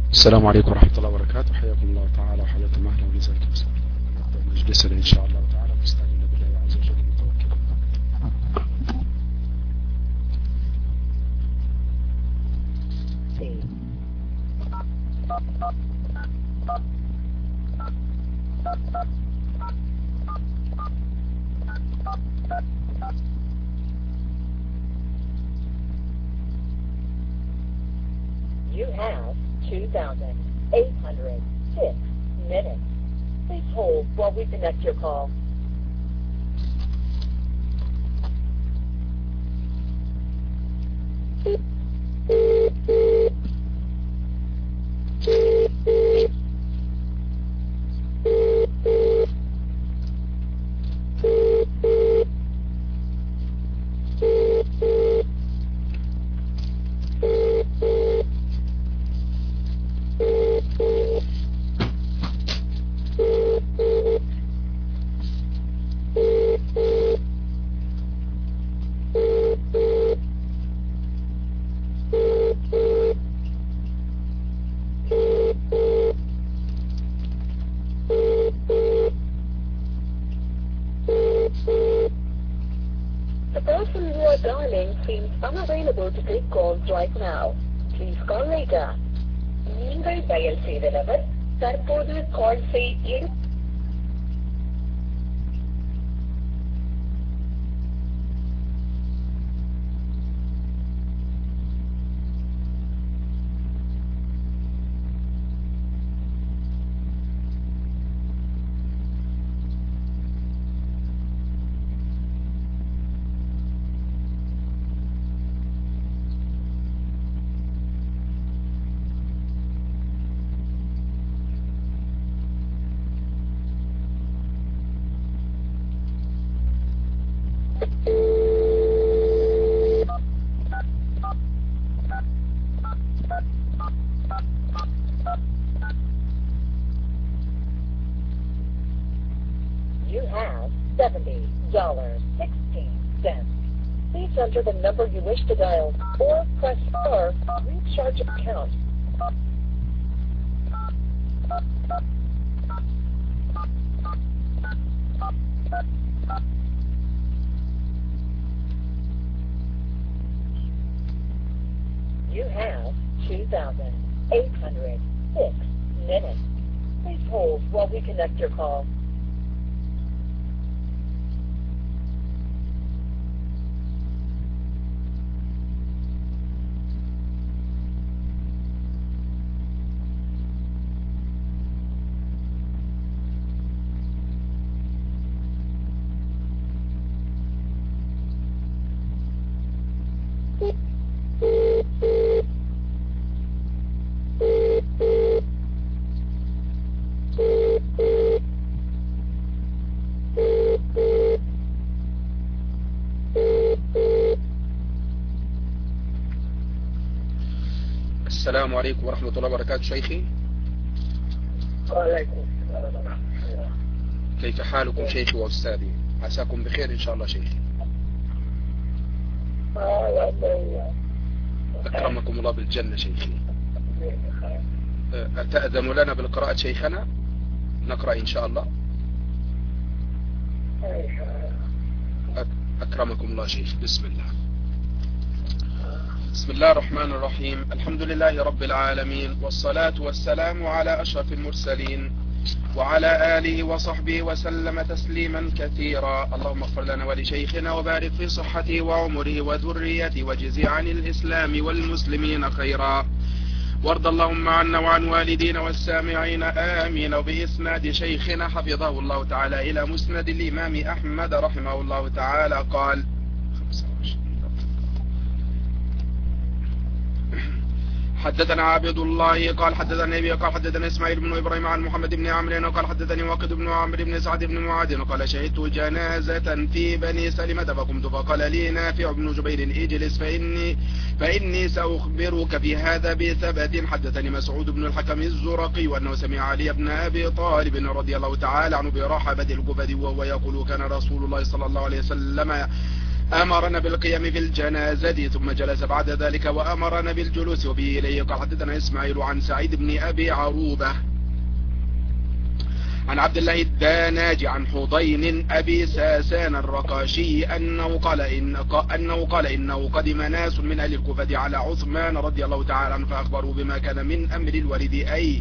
السلام عليكم ورحمة الله وبركاته. حياكم الله تعالى وحياكم أهلا وجزاكم الله. نبدأ مجلسنا إن شاء الله تعالى مستعينين بالله عز وجل متوكلين. You have 2,806 minutes. Please hold while we connect your call. The person you are dialing seems unavailable to take calls right now. Please call later. நீங்கள் dial செய்த நபர் தற்போது கால் செய்ய You have $70.16. Please enter the number you wish to dial or press star to recharge account. You have 2,806 minutes. Please hold while we connect your call. السلام عليكم ورحمة الله وبركاته. شيخي وعليكم السلام ورحمة الله. كيف حالكم شيخي وأستاذي؟ عساكم بخير إن شاء الله شيخي. أكرمكم الله بالجنة شيخي. أتأذن لنا بالقراءة شيخنا؟ نقرأ إن شاء الله. أكرمكم الله شيخ. بسم الله. بسم الله الرحمن الرحيم. الحمد لله رب العالمين، والصلاة والسلام على أشرف المرسلين وعلى آله وصحبه وسلم تسليما كثيرا. اللهم اغفر لنا ولشيخنا وبارك في صحته وعمره وذريته وجزي عن الإسلام والمسلمين خيرا، وارض اللهم عنا وعن والدينا والسامعين آمين. وبإسناد شيخنا حفظه الله تعالى إلى مسند الإمام أحمد رحمه الله تعالى قال: حدثنا عبد الله قال حدثنا أبي قال حدثنا إسماعيل بن إبراهيم عن محمد بن عمرو قال حدثني واقد بن عمرو بن سعد بن معاذ قال: شهدت جنازة في بني سلمة فقمت فقال لي نافع بن جبير: اجلس فإني سأخبرك في هذا بثبت. حدثني مسعود بن الحكم الزرقي وأنه سمع علي بن أبي طالب رضي الله تعالى عنه برحبة الجبد وهو يقول: كان رسول الله صلى الله عليه وسلم أمرنا بالقيام في الجنازة ثم جلس بعد ذلك وأمرنا بالجلوس وبه إليه. قال حدثنا إسماعيل عن سعيد بن أبي عروبة عن عبد الله الداناج عن حضين أبي ساسان الرقاشي أنه قال إنه قدم ناس من أهل الكوفة على عثمان رضي الله تعالى عنه فأخبروا بما كان من أمر الولد أي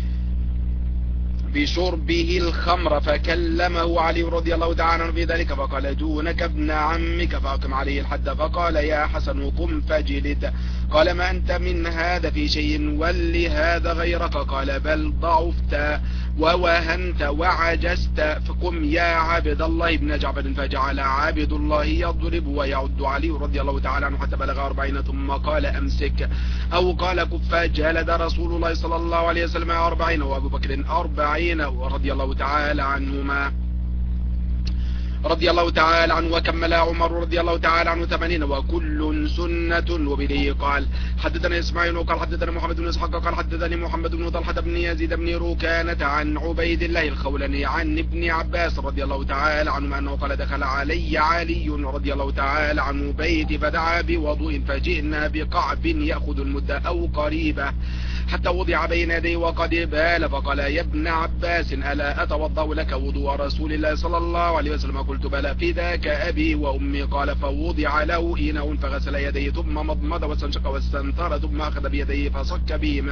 بشربه الخمر، فكلمه علي رضي الله تعالى عنه في ذلك فقال دونك ابن عمك فأقم عليه الحد. فقال يا حسن قم فاجلد. قال ما أنت من هذا في شيء ولي هذا غيرك. قال بل ضعفت ووهنت وعجزت. فقم يا عبد الله بن جعفر. فجعل عبد الله يضرب ويعد علي رضي الله تعالى عنه حتى بلغ 40 ثم قال أمسك أو قال كف. جلد رسول الله صلى الله عليه وسلم 40 وأبو بكر 40 رضي الله تعالى عنهما رضي الله تعالى عنه وكمل عمر رضي الله تعالى عنه 80 وكل سنة. وبه قال حدثنا إسماعيل قال حدثنا محمد بن إسحاق قال حدثني محمد بن طلحة بن يزيد بن روكانة عن عبيد الله الخولاني عن ابن عباس رضي الله تعالى عنه أنه قال دخل علي علي رضي الله تعالى عنه بيتي فدعا بوضوء فجئنا بقعب يأخذ المدة أو قريبة حتى وضع بين يديه وقد بال. فقال يا ابن عباس ألا أتوضأ لك وضوء رسول الله صلى الله عليه وسلم. قلت بلى فداك أبي وأمي. قال فوضع له إناء فغسل يديه ثم مضمض واستنشق واستنثر ثم أخذ بيديه فصك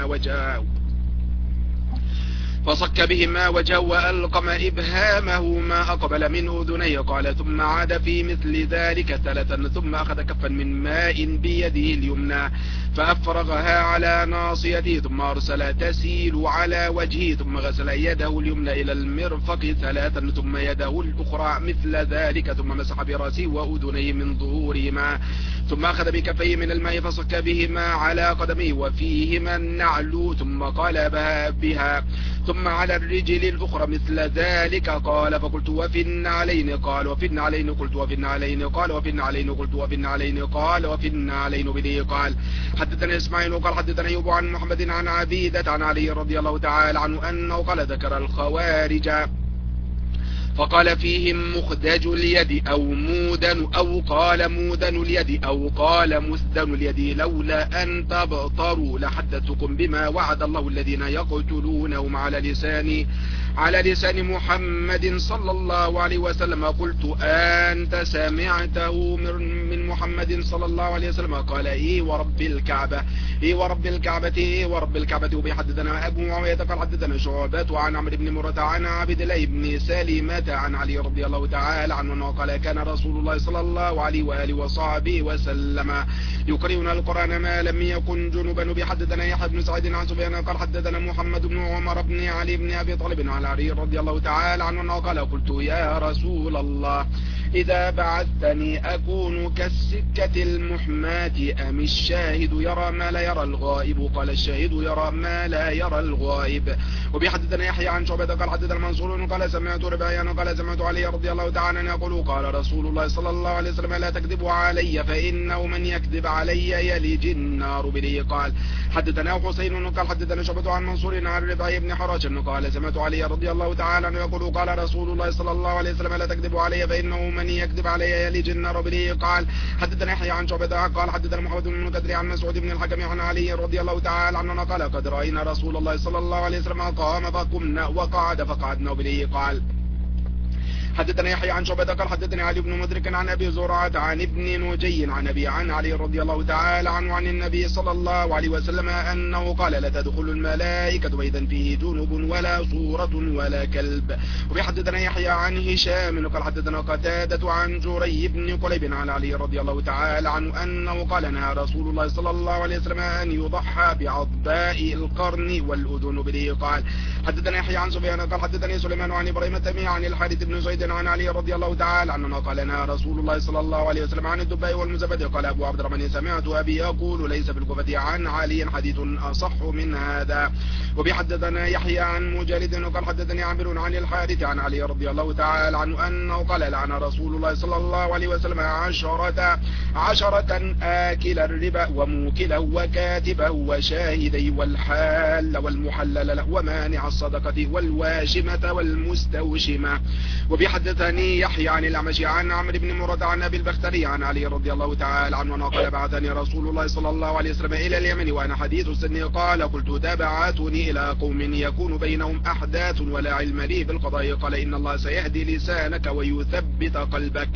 بهما وجهه وألقم إبهامه ما أقبل من أذنيه. قال ثم عاد في مثل ذلك 3 ثم أخذ كفا من ماء بيده اليمنى فأفرغها على ناصيته ثم أرسل تسيل على وجهه ثم غسل يده اليمنى إلى المرفق 3 ثم يده الأخرى مثل ذلك ثم مسح برأسه وأذنيه من ظهورهما ثم أخذ بكفيه من الماء فصك بهما على قدميه وفيهما النعل ثم قلبها بها ثم على الرجل الأخرى مثل ذلك. قال فقلت وفي النعلين. قال وفي النعلين. قلت وفي النعلين. قال وفي النعلين. قلت وفي النعلين. قال وفي النعلين. بديه. قال حدثنا إسماعيل قال حدثنا أيوب عن محمد عن عبيدة عن علي رضي الله تعالى عنه أنه قال ذكر الخوارج فقال فيهم مخدج اليد أو مودن أو قال مودن اليد أو قال مسدن اليد لولا أن تبطروا لحدثتكم بما وعد الله الذين يقتلونهم على لسان محمد صلى الله عليه وسلم. قلت أنت سمعته من محمد صلى الله عليه وسلم؟ قال إيه ورب الكعبة إيه ورب الكعبة إيه ورب الكعبة. وبيحدثنا أبو معاوية قال حدثنا شعبة عن عمرو بن مرة عن عبد الله بن سلمة عن علي رضي الله تعالى عنه قال كان رسول الله صلى الله عليه وآله وصحبه وسلم يقرئنا القرآن ما لم يكن جنبا. بيحدثنا يحيى بن سعيد عن سفيان قال حدثنا محمد بن عمر بن علي بن أبي طالب عن علي رضي الله تعالى عنه قال قلت يا رسول الله إذا بعثتني أكون كالسكة المحماة أم الشاهد يرى ما لا يرى الغائب؟ قال الشاهد يرى ما لا يرى الغائب. وبيحدثنا يحيى عن شعبة قال حدثنا منصور قال سمعت ربيعا قال سمعت علي رضي الله تعالى عنه يقول قال رسول الله صلى الله عليه وسلم لا تكذبوا علي فإنه من يكذب علي يلج النار. به قال حدثنا حسين قال حدثنا شعبة عن منصور عن ربيع بن حراش قال سمعت علي رضي الله تعالى عنه يقول قال رسول الله صلى الله عليه وسلم لا تكذبوا علي فإنه من يكذب علي يلج النار. به قال حدثنا يحيى عن شعبة قال حدثنا محمد بن المنكدر عن مسعود بن الحكم عن علي رضي الله تعالى عنه قال قد رأينا رسول الله صلى الله عليه وسلم قام فقمنا وقعد فقعدنا. به قال حدثنا يحيى عن شعبة قال حدثني علي بن مدرك عن أبي زرعة عن ابن نجي عن أبي عن علي رضي الله تعالى عنه عن النبي صلى الله عليه وسلم أنه قال لا تدخل الملائكة بيتا فيه جنب ولا صورة ولا كلب. وبيحدثنا يحيى عن هشام قال حدثنا قتادة عن جري بن قليب عن علي رضي الله تعالى عنه أنه قال نهى رسول الله صلى الله عليه وسلم أن يضحى بعضباء القرن والأذن. به قال حدثنا يحيى عن سفيان قال حدثني سليمان عن إبراهيم التيمي عن الحارث بن زيد عن علي رضي الله تعالى عنه قال نهى رسول الله صلى الله عليه وسلم عن الدباء والمزبد. قال أبو عبد الرحمن سمعت أبي يقول ليس في الكوفة عن علي حديث أصح من هذا. وبحدثنا يحيى عن مجالد قال حدثني عامر عن الحارث عن علي رضي الله تعالى عنه أنه قال لعن رسول الله صلى الله عليه وسلم عشرة آكل الربا وموكله وكاتبه وشاهده والديه والحال والمحلل له ومانع الصدقة والواشمة والمستوشمة. وبحدثني يحيى عن الأعمش عن عمرو بن مرة عن أبي البختري عن علي رضي الله تعالى عنه قال بعثني رسول الله صلى الله عليه وسلم إلى اليمن وأنا حديث السن قال قلت تبعتني إلى قوم يكون بينهم أحداث ولا علم لي بالقضاء قال إن الله سيهدي لسانك ويثبت قلبك.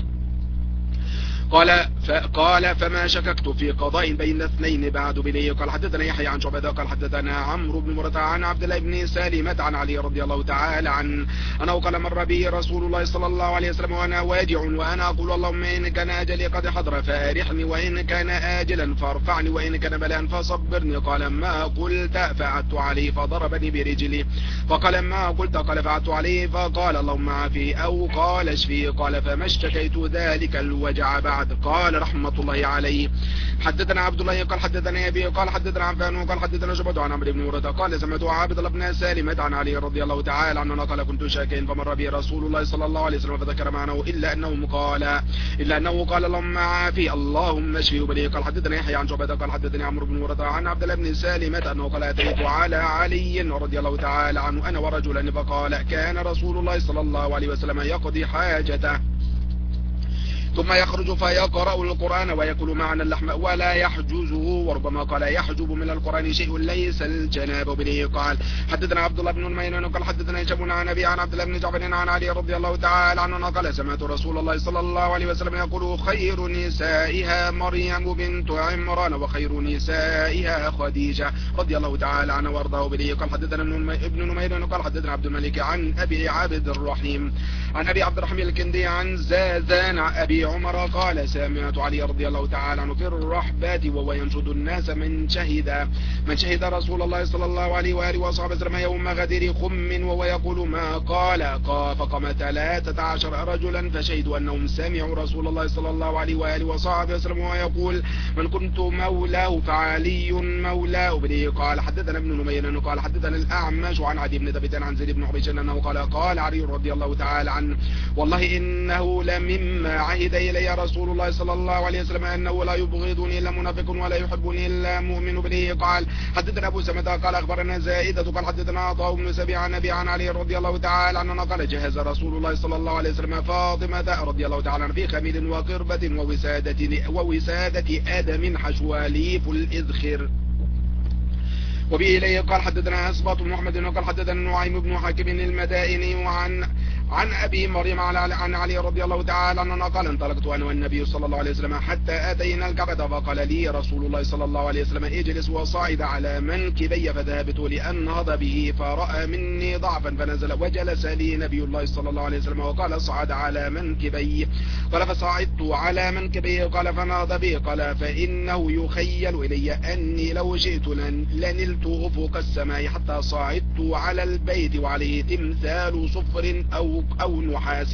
قال فما شككت في قضاء بين اثنين بعد بني. قال حدثنا يحيى عن شعبة قال حدثنا عمرو بن مرة عن عبد الله بن سالمة عن علي رضي الله تعالى عنه أنه قال مر بي رسول الله صلى الله عليه وسلم وأنا واجع وأنا أقول اللهم إن كان أجلي قد حضر فأرحني وإن كان آجلا فارفعني وإن كان بلاء فصبرني. قال ما قلت فعدت عليه فضربني برجلي. فقال ما قلت قال فعدت عليه فقال اللهم عافيه أو قال اشفيه. قال فما اشتكيت ذلك الوجع بعد. قال رحمة الله عليه حدثنا عبد الله قال حدثنا أبي قال حدثنا عفان قال حدثنا شعبة عن عمرو بن مرة قال سمعت عابد بن سالمة عن علي رضي الله تعالى عنه قال كنت شاكين فمر بي رسول الله صلى الله عليه وسلم فذكر معناه إلا أنه قال اللهم عافي اللهم اشفيه بني. قال حدثنا يحيى عن شعبة قال حدثني عمرو بن مرة عن عبد الله بن سالمة أنه قال أتيت على علي رضي الله تعالى عنه أنا ورجلا فقال كان رسول الله صلى الله عليه وسلم يقضي حاجته ثم يخرج فيقرأ القرآن ويأكل معنا اللحم ولا يحجزه وربما قال يحجب من القرآن شيء ليس الجناب به. قال حدثنا عبد الله بن الميمون قال حدثنا هشام عن أبي عن عبد الله بن جعفر عن علي رضي الله تعالى عنه قال سمعت رسول الله صلى الله عليه وسلم يقول خير نسائها مريم بنت عمران وخير نسائها خديجة رضي الله تعالى عنه وارضاه به. قال حدثنا ابن نمير قال حدثنا عبد الملك عن أبي عبد الرحيم عن أبي عبد الرحيم الكندي عن زازان أبي عمر قال سمعت علي رضي الله تعالى عنه في الرحبات وهو ينشد الناس من شهد رسول الله صلى الله عليه وآله وصحبه وسلم يوم غدير خم وهو يقول ما قال فقام 13 رجلا فشهدوا أنهم سمعوا رسول الله صلى الله عليه وآله وصحبه وسلم وهو يقول من كنت مولاه فعلي مولاه به. قال حدثنا ابن نمير قال حدثنا الأعمش عن عدي بن ثابت عن زيد بن حبيش أنه قال علي رضي الله تعالى عنه والله إنه لمما عهد إلي رسول الله صلى الله عليه وسلم أنه لا يبغضني إلا منافق ولا يحبني إلا مؤمن به. قال حدثنا أبو سمة قال أخبرنا زائدة قال حدثنا عطاء بن سبيع عن أبي عن علي رضي الله تعالى عنه قال جهز رسول الله صلى الله عليه وسلم فاطمة رضي الله تعالى عنها في خميل وقربة ووسادة آدم حشوى ليف الإذخر. وبه إليه قال حدثنا أسباط بن محمد قال حدثنا نعيم بن حاكم المدائني عن أبي مريم عن علي رضي الله تعالى عنه قال انطلقت أنا والنبي صلى الله عليه وسلم حتى أتينا الكعبة فقال لي رسول الله صلى الله عليه وسلم اجلس وصعد على منكبي فذهبت لأنهض به فرأى مني ضعفا فنزل وجلس لي نبي الله صلى الله عليه وسلم وقال صعد على منكبي قال فصعدت على منكبي قال فنهض به قال فإنه يخيل إلي أني لو شئت لنلت أفق السماء حتى صعدت على البيت وعليه تمثال صفر أو نحاس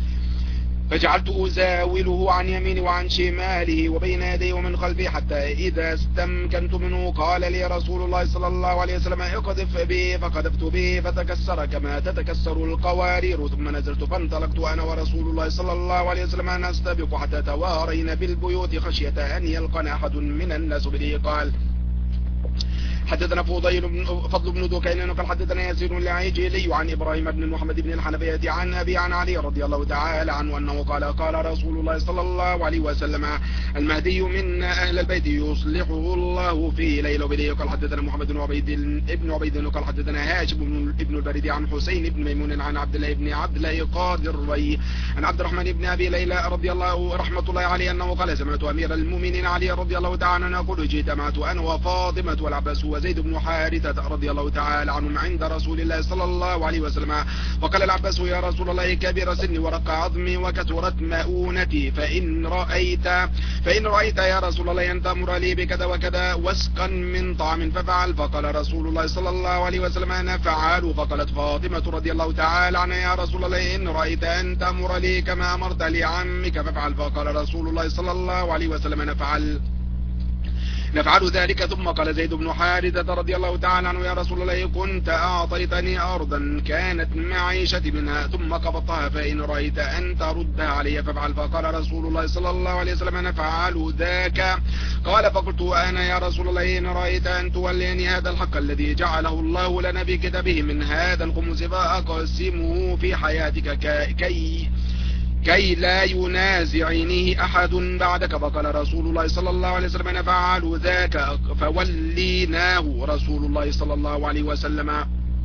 فجعلت أزاوله عن يميني وعن شماله وبين يديه ومن خلفي حتى إذا استمكنت منه قال لي رسول الله صلى الله عليه وسلم اقذف به فقذفت به فتكسر كما تتكسر القوارير ثم نزلت فانطلقت أنا ورسول الله صلى الله عليه وسلم نستبق حتى توارينا بالبيوت خشية أن يلقنا أحد من الناس به. قال حدثنا فضل بن دكين قال حدثنا يزيد العجيلي عن إبراهيم بن محمد بن الحنفية عن أبي عن علي رضي الله تعالى عنه أنه قال رسول الله صلى الله عليه وسلم المهدي من أهل البيت يصلحه الله في ليل بليه. قال حدثنا محمد بن عبيد قال حدثنا هاشم بن البريد عن حسين بن ميمون عن عبد الله قادر الري عن عبد الرحمن بن أبي ليلى رضي الله رحمة الله عليه أنه قال سمعت أمير المؤمنين علي رضي الله تعالى عنه يقول اجتمعت أنا وفاطمة والعباس وزيد بن حارثة رضي الله تعالى عنهم عند رسول الله صلى الله عليه وسلم وقال العباس يا رسول الله كبر سني ورق عظمي وكثرت مؤونتي فإن رأيت يا رسول الله أن تأمر لي بكذا وكذا وسقا من طعام ففعل. فقال رسول الله صلى الله عليه وسلم أنا فعال. فقالت فاطمة رضي الله تعالى عنها يا رسول الله إن رأيت أن تأمر لي كما أمرت لعمك ففعل. فقال رسول الله صلى الله عليه وسلم أنا فعل. نفعل ذلك. ثم قال زيد بن حارثة رضي الله تعالى عنه: يا رسول الله كنت أعطيتني أرضا كانت معيشتي منها ثم قبضتها، فإن رأيت أن تردها علي فافعل. فقال رسول الله صلى الله عليه وسلم: نفعل ذاك. قال فقلت أنا يا رسول الله إن رأيت أن توليني هذا الحق الذي جعله الله لنا بكتابه من هذا الخمس فأقسمه في حياتك كي لا ينازعنيه أحد بعدك. فقال رسول الله صلى الله عليه وسلم: نفعل ذاك. فوليناه رسول الله صلى الله عليه وسلم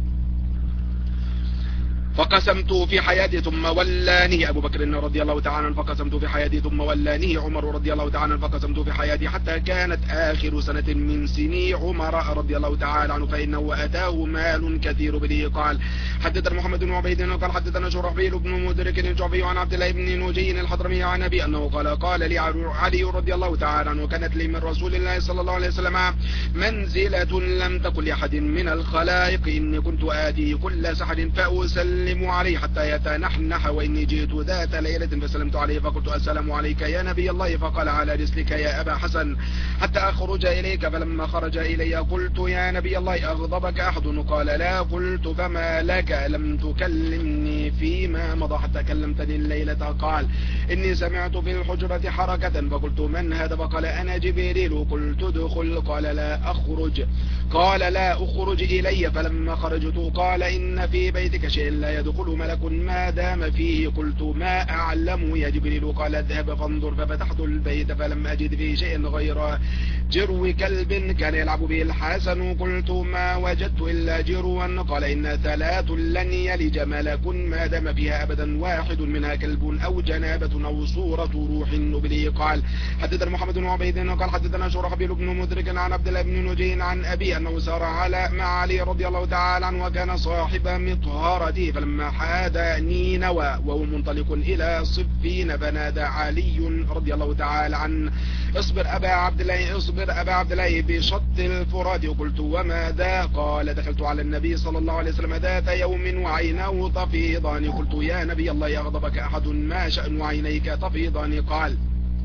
فقسمت في حياتي ثم ولاني أبو بكر رضي الله تعالى عنه، فقسمت في حياتي ثم ولاني عمر رضي الله تعالى عنه، فقسمت في حياتي حتى كانت آخر سنة من سني عمر رضي الله تعالى عنه، فإنه أتاه مال كثير به. قال حدثنا محمد بن عبيد قال حدثنا شرحبيل بن مدرك الجعفي عن عبد الله بن نجي الحضرمي عن أبي أنه قال لي علي رضي الله تعالى عنه: كانت لي من رسول الله صلى الله عليه وسلم منزلة لم تكن لأحد من الخلائق، إني كنت آتي كل سحر فأسلم عليه حتى يتنحنح، وإني جئت ذات ليلة فسلمت عليه فقلت: السلام عليك يا نبي الله. فقال: على رسلك يا أبا حسن حتى أخرج إليك. فلما خرج إلي قلت: يا نبي الله أغضبك أحد؟ قال: لا. قلت: فما لك لم تكلمني فيما مضى حتى كلمتني الليلة؟ قال: إني سمعت في الحجرة حركة فقلت: من هذا؟ فقال: أنا جبريل. قلت: ادخل. قال: لا أخرج. قال: لا أخرج إلي. فلما خرجت قال: إن في بيتك شيء لا يدخل ملك ما دام فيه. قلت: ما أعلم يا جبريل. قال: اذهب فانظر. ففتحت البيت فلم أجد فيه شيء غير جرو كلب كان يلعب به الحسن. قلت: ما وجدت إلا جروا. قال: إن 3 لن يلج ملك ما دام فيها أبدا، واحد منها كلب أو جنابة أو صورة روح به. قال حدثنا محمد بن عبيد قال حدثنا شرحبيل بن مدرك عن عبد الله بن نجي عن أبي أنه سار مع علي رضي الله تعالى عنه وكان صاحب مطهرته، فلما حاد نينوى وهو منطلق إلى صفين فنادى علي رضي الله تعالى عنه: اصبر أبا عبد الله بشط الفرات. قلت: وماذا؟ قال: دخلت على النبي صلى الله عليه وسلم ذات يوم وعيناه تفيضان. قلت: يا نبي الله يغضبك أحد؟ ما شأن عينيك تفيضان؟ قال: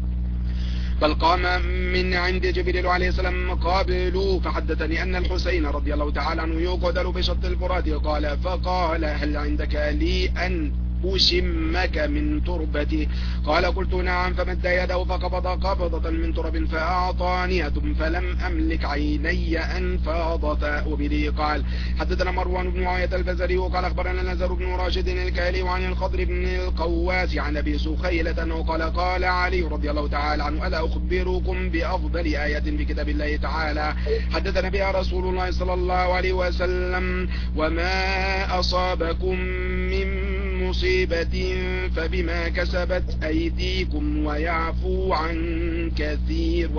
بل قام من عند جبريل عليه السلام قابلوا فحدثني أن الحسين رضي الله تعالى عنه يقتل بشط الفرات. قال: فقال: هل عندك لي أن أشمك من تربتي؟ قال: قلت: نعم. فمد يده فقبض قبضة من ترب فأعطانيها فلم أملك عيني أن فاضتا وبلي. قال حدثنا مروان بن عاية البزري وقال أخبرنا نزر بن راشد الكالي وعن الخضر بن القواس عن أبي سخيلة أنه قال علي رضي الله تعالى عنه: ألا أخبركم بأفضل آية بكتاب الله تعالى حدثنا بها رسول الله صلى الله عليه وسلم: وما أصابكم من مصيبة فبما كسبت أيديكم ويعفو عن كثير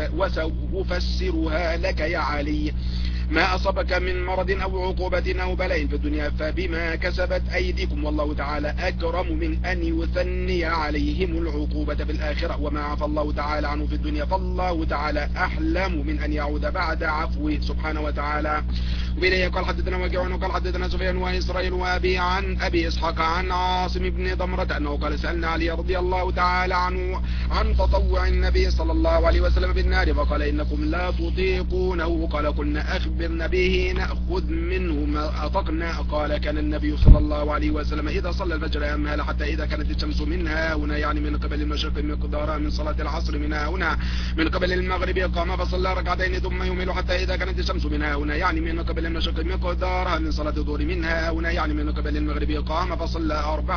وسأفسرها لك يا علي. ما أصابك من مرض أو عقوبة أو بلاء في الدنيا فبما كسبت أيديكم، والله تعالى أكرم من أن يثني عليهم العقوبة في الآخرة، وما عفى الله تعالى عنه في الدنيا فالله تعالى أحلم من أن يعود بعد عفوه سبحانه وتعالى. وبإليه قال حدثنا وكيع قال حدثنا سفيان وإسرائيل وأبي عن أبي إسحاق عن عاصم بن ضمرة أنه قال: سألنا علي رضي الله تعالى عنه عن تطوع النبي صلى الله عليه وسلم بالنار فقال: إنكم لا تطيقونه. قال: قلنا: أخبرنا به نأخذ منه ما أطقنا. قال: كان النبي صلى الله عليه وسلم إذا صلى الفجر أمهل حتى إذا كانت الشمس منها هنا، يعني من قبل المشرق مقدارها من صلاة العصر منها هنا من قبل المغرب، قام فصلى ركعتين ثم يميل حتى إذا كانت الشمس منها هنا، يعني من قبل المشرق مقدارها من صلاة الظهر منها هنا، يعني من قبل المغرب، قام فصلى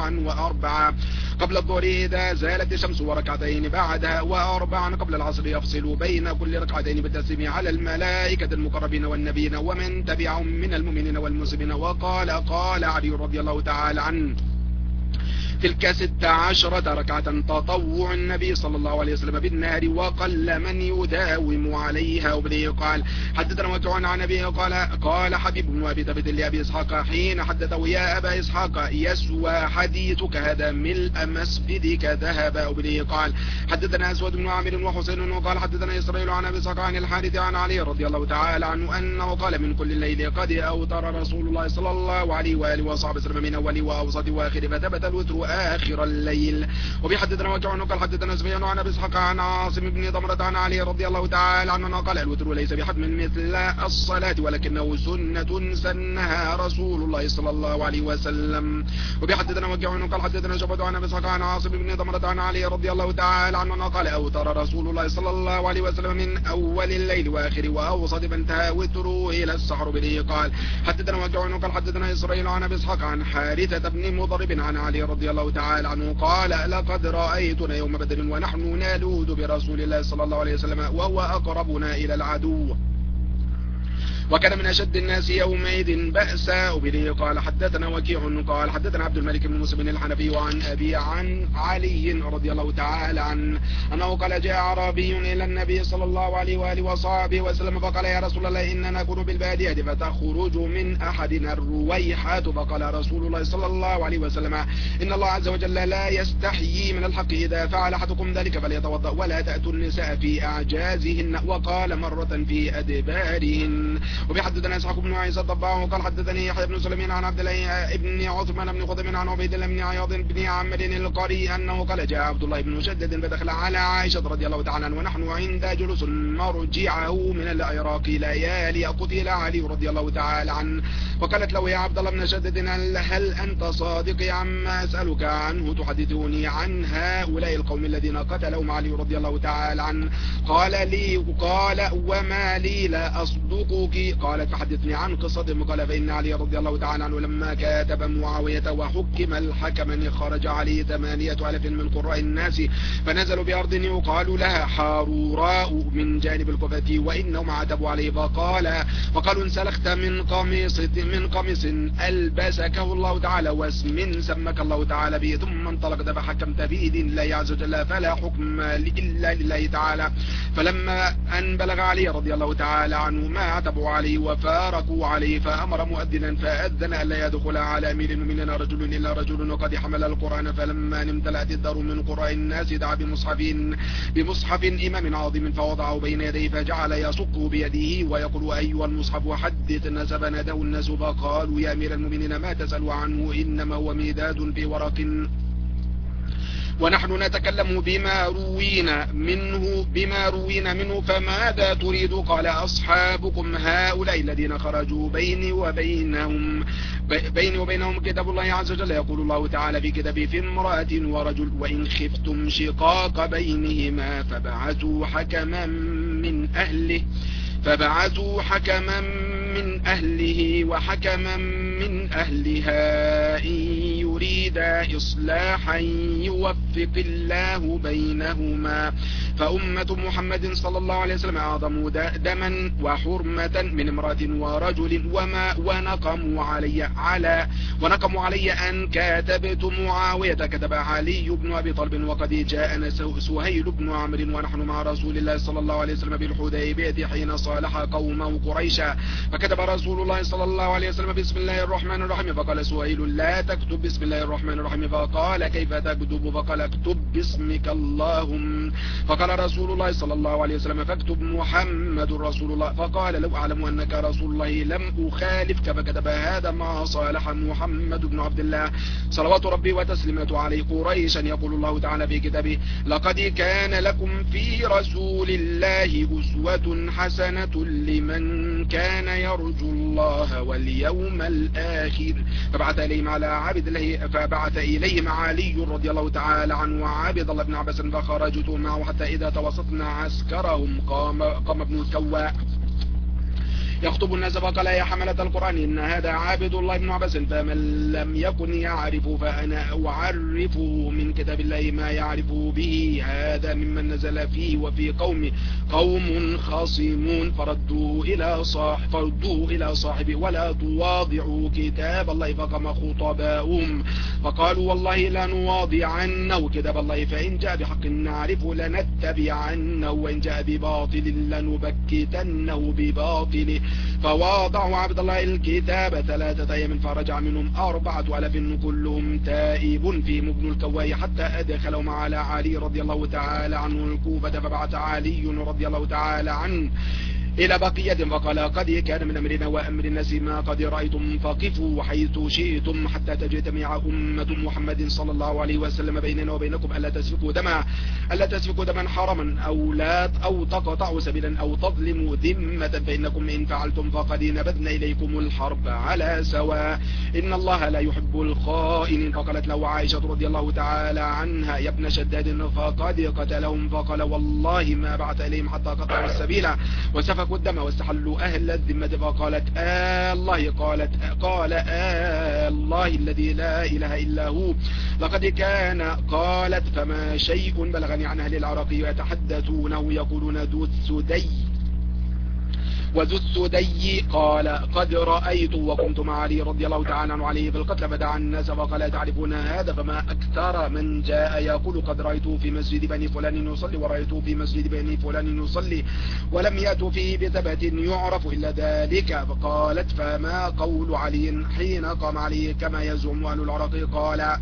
4 قبل الظهر إذا زالت الشمس وركعتين بعدها 4 قبل العصر، يفصل بين كل ركعتين بالتسليم على الملائكة المقربين والنبيين ومن تبعهم من المؤمنين والمسلمين. وقال علي رضي الله تعالى عنه: تلك 16 ركعة تطوع النبي صلى الله عليه وسلم بالنار وقل من يداوم عليها. وبليه قال حدثنا وكيع عن أبيه قال حبيب بن أبي ثابت لأبي إسحاق حين حدثه: يا أبا إسحاق يسوى حديثك هذا ملء مسجدك ذهب. وبليه قال حدثنا أسود بن عامر وحسين وقال حدثنا إسرائيل عن أبي إسحاق عن الحارث عن علي رضي الله تعالى عنه أنه قال: من كل الليل قد أوتر رسول الله صلى الله عليه وآله وصحبه وسلم من أول وأوسط وآخر، فثبت الوتر آخر الليل. وبحدثنا وكيع قال حدثنا سفيان عن أبي إسحاق عن عاصم بن ضمرة عن علي رضي الله تعالى عنه قال الوتر ليس بحتم مثل الصلاة ولكنه سنة سنها رسول الله صلى الله عليه وسلم. وبحدثنا وكيع قال حدثنا شعبة عن أبي إسحاق عن عاصم بن ضمرة عن علي رضي الله تعالى عنه قال أوتر رسول الله صلى الله عليه وسلم من أول الليل وآخره وأوسط فانتهى وتره إلى السحر به. قال حدثنا وكيع قال حدثنا إسرائيل عن أبي إسحاق عن حارثة بن مضرب عن علي رضي الله تعالى عنه قال لقد رأيتنا يوم بدر ونحن نلوذ برسول الله صلى الله عليه وسلم وهو أقربنا إلى العدو وكان من أشد الناس يومئذ بأسا به. قال حدثنا وكيع قال حدثنا عبد الملك بن مسلم الحنفي وعن أبي عن علي رضي الله تعالى عنه أنه قال جاء أعرابي إلى النبي صلى الله عليه وآله وصحبه وسلم فقال يا رسول الله إننا نكون بالبادية فتخرج من أحدنا الرويحات. فقال رسول الله صلى الله عليه وسلم إن الله عز وجل لا يستحيي من الحق إذا فعل أحدكم ذلك فليتوضأ ولا تأتوا النساء في أعجازهن وقال مرة في أدبارهن. وبحدثنا إسحاق بن عيسى الضباع وقال حدثني يحيى بن سليمان عن عبد الله بن عثمان بن خثيم عن عبيد الله بن عياض بن عمرو القري أنه قال جاء عبد الله بن مشدد فدخل على عائشة رضي الله تعالى عنها ونحن عند جلوس مرجعه من العراق ليالي قتل علي رضي الله تعالى عنه. وقالت له يا عبد الله بن مشدد هل أنت صادق عما أسألك عنه تحدثوني عن هؤلاء القوم الذين قتلهم علي رضي الله تعالى عنه؟ قال وما لي لا أصدقك؟ قالت فحدثني عن قصة. قال فإن علي رضي الله تعالى عنه لما كاتب معاوية وحكم الحكم خرج عليه 8,000 من قراء الناس فنزلوا بأرض يقال لها حاروراء من جانب الكوفة وإنهم عتبوا عليه فقالوا انسلخت من قميص ألبسكه الله تعالى واسم سمك الله تعالى به ثم انطلقت فحكمت بإذن الله عز وجل فلا حكم إلا لله تعالى. فلما أن بلغ علي رضي الله تعالى عنه ما عتبوا عليه وفارقوا عليه فأمر مؤذنا فأذن ألا يدخل على أمير المؤمنين رجل إلا رجل وقد حمل القرآن. فلما امتلأت الدار من قراء الناس دعا بمصحف إمام عظيم فوضعه بين يديه فجعل يصق بيده ويقول أيها المصحف حدث الناس. فناداه الناس فقالوا يا أمير المؤمنين ما تسأل عنه إنما هو مداد في ورق ونحن نتكلم بما روينا منه فماذا تريد؟ قال أصحابكم هؤلاء الذين خرجوا بيني وبينهم كتاب الله عز وجل يقول الله تعالى في كتابه في امرأة ورجل وإن خفتم شقاق بينهما فبعثوا حكما من أهله وحكما من أهلها إن يريدا إصلاحا يوفق الله بينهما. فأمة محمد صلى الله عليه وسلم أعظم دما وحرمة من امرأة ورجل ونقموا علي أن كاتبت معاوية كتب علي بن أبي طالب وقد جاءنا سهيل بن عمرو ونحن مع رسول الله صلى الله عليه وسلم بالحديبية حين صالح قومه قريشا فكتب رسول الله صلى الله عليه وسلم بسم الله الرحمن الرحيم فقال سهيل لا تكتب بسم الله الرحمن الرحيم فقال كيف تكتب؟ فقال اكتب باسمك اللهم. فقال رسول الله صلى الله عليه وسلم فاكتب محمد رسول الله. فقال لو أعلم أنك رسول الله لم أخالفك فكتب هذا ما صالح محمد بن عبد الله صلوات ربي وتسليماته عليه قريشا. يقول الله تعالى في كتابه لقد كان لكم في رسول الله أسوة حسنة لمن كان يرجو الله واليوم الآخر. فبعث إليهم علي رضي الله تعالى عنه وعبد الله بن عباس فخرجت معه حتى إذا توسطنا عسكرهم قام ابن الكواء يخطب الناس فقال يا حملة القرآن إن هذا عابد الله بن عباس فمن لم يكن يعرفه فأنا أعرفه من كتاب الله ما يعرفه به هذا ممن نزل فيه وفي قوم خاصمون فردوه إلى صاحبه ولا تواضعوا كتاب الله. فقام خطباؤهم فقالوا والله لا نواضعنه كتاب الله فإن جاء بحق نعرفه لنتبعنه وإن جاء بباطل لنبكتنه بباطله. فواضعوا عبد الله الكتاب 3 أيام فرجع منهم 4,000 كلهم تائب فيهم ابن الكواء حتى أدخلهم على علي رضي الله تعالى عنه الكوفة. فبعث علي رضي الله تعالى عنه إلى بقية فقال قد كان من أمرنا وأمر الناس ما قد رأيتم فقفوا حيث شئتم حتى تجتمع أمة محمد صلى الله عليه وسلم بيننا وبينكم ألا تسفكوا دما حرما أو تقطعوا سبيلا أو تظلموا ذمة فإنكم إن فعلتم فقد نبذنا إليكم الحرب على سواء إن الله لا يحب الخائنين. فقالت له عائشة رضي الله تعالى عنها يا ابن شداد فقد قتلهم فقال والله ما بعث إليهم حتى قطعوا السبيل وسفكوا الدم واستحلوا أهل الذمة. فقالت الله قال الله الذي لا إله إلا هو لقد كان قالت فما شيء بلغني عن أهل العراق يتحدثونه يقولون وذو السدي قال قد رأيت وكنت مع علي رضي الله تعالى عنه عليه في القتل فدعا الناس وقال تعرفون هذا فما أكثر من جاء يقول قد رأيت في مسجد بني فلان يصلي ورأيت في مسجد بني فلان يصلي ولم يأتوا فيه بثبت يعرف إلا ذلك. فقالت فما قول علي حين قام علي كما يزعم أهل العراق قال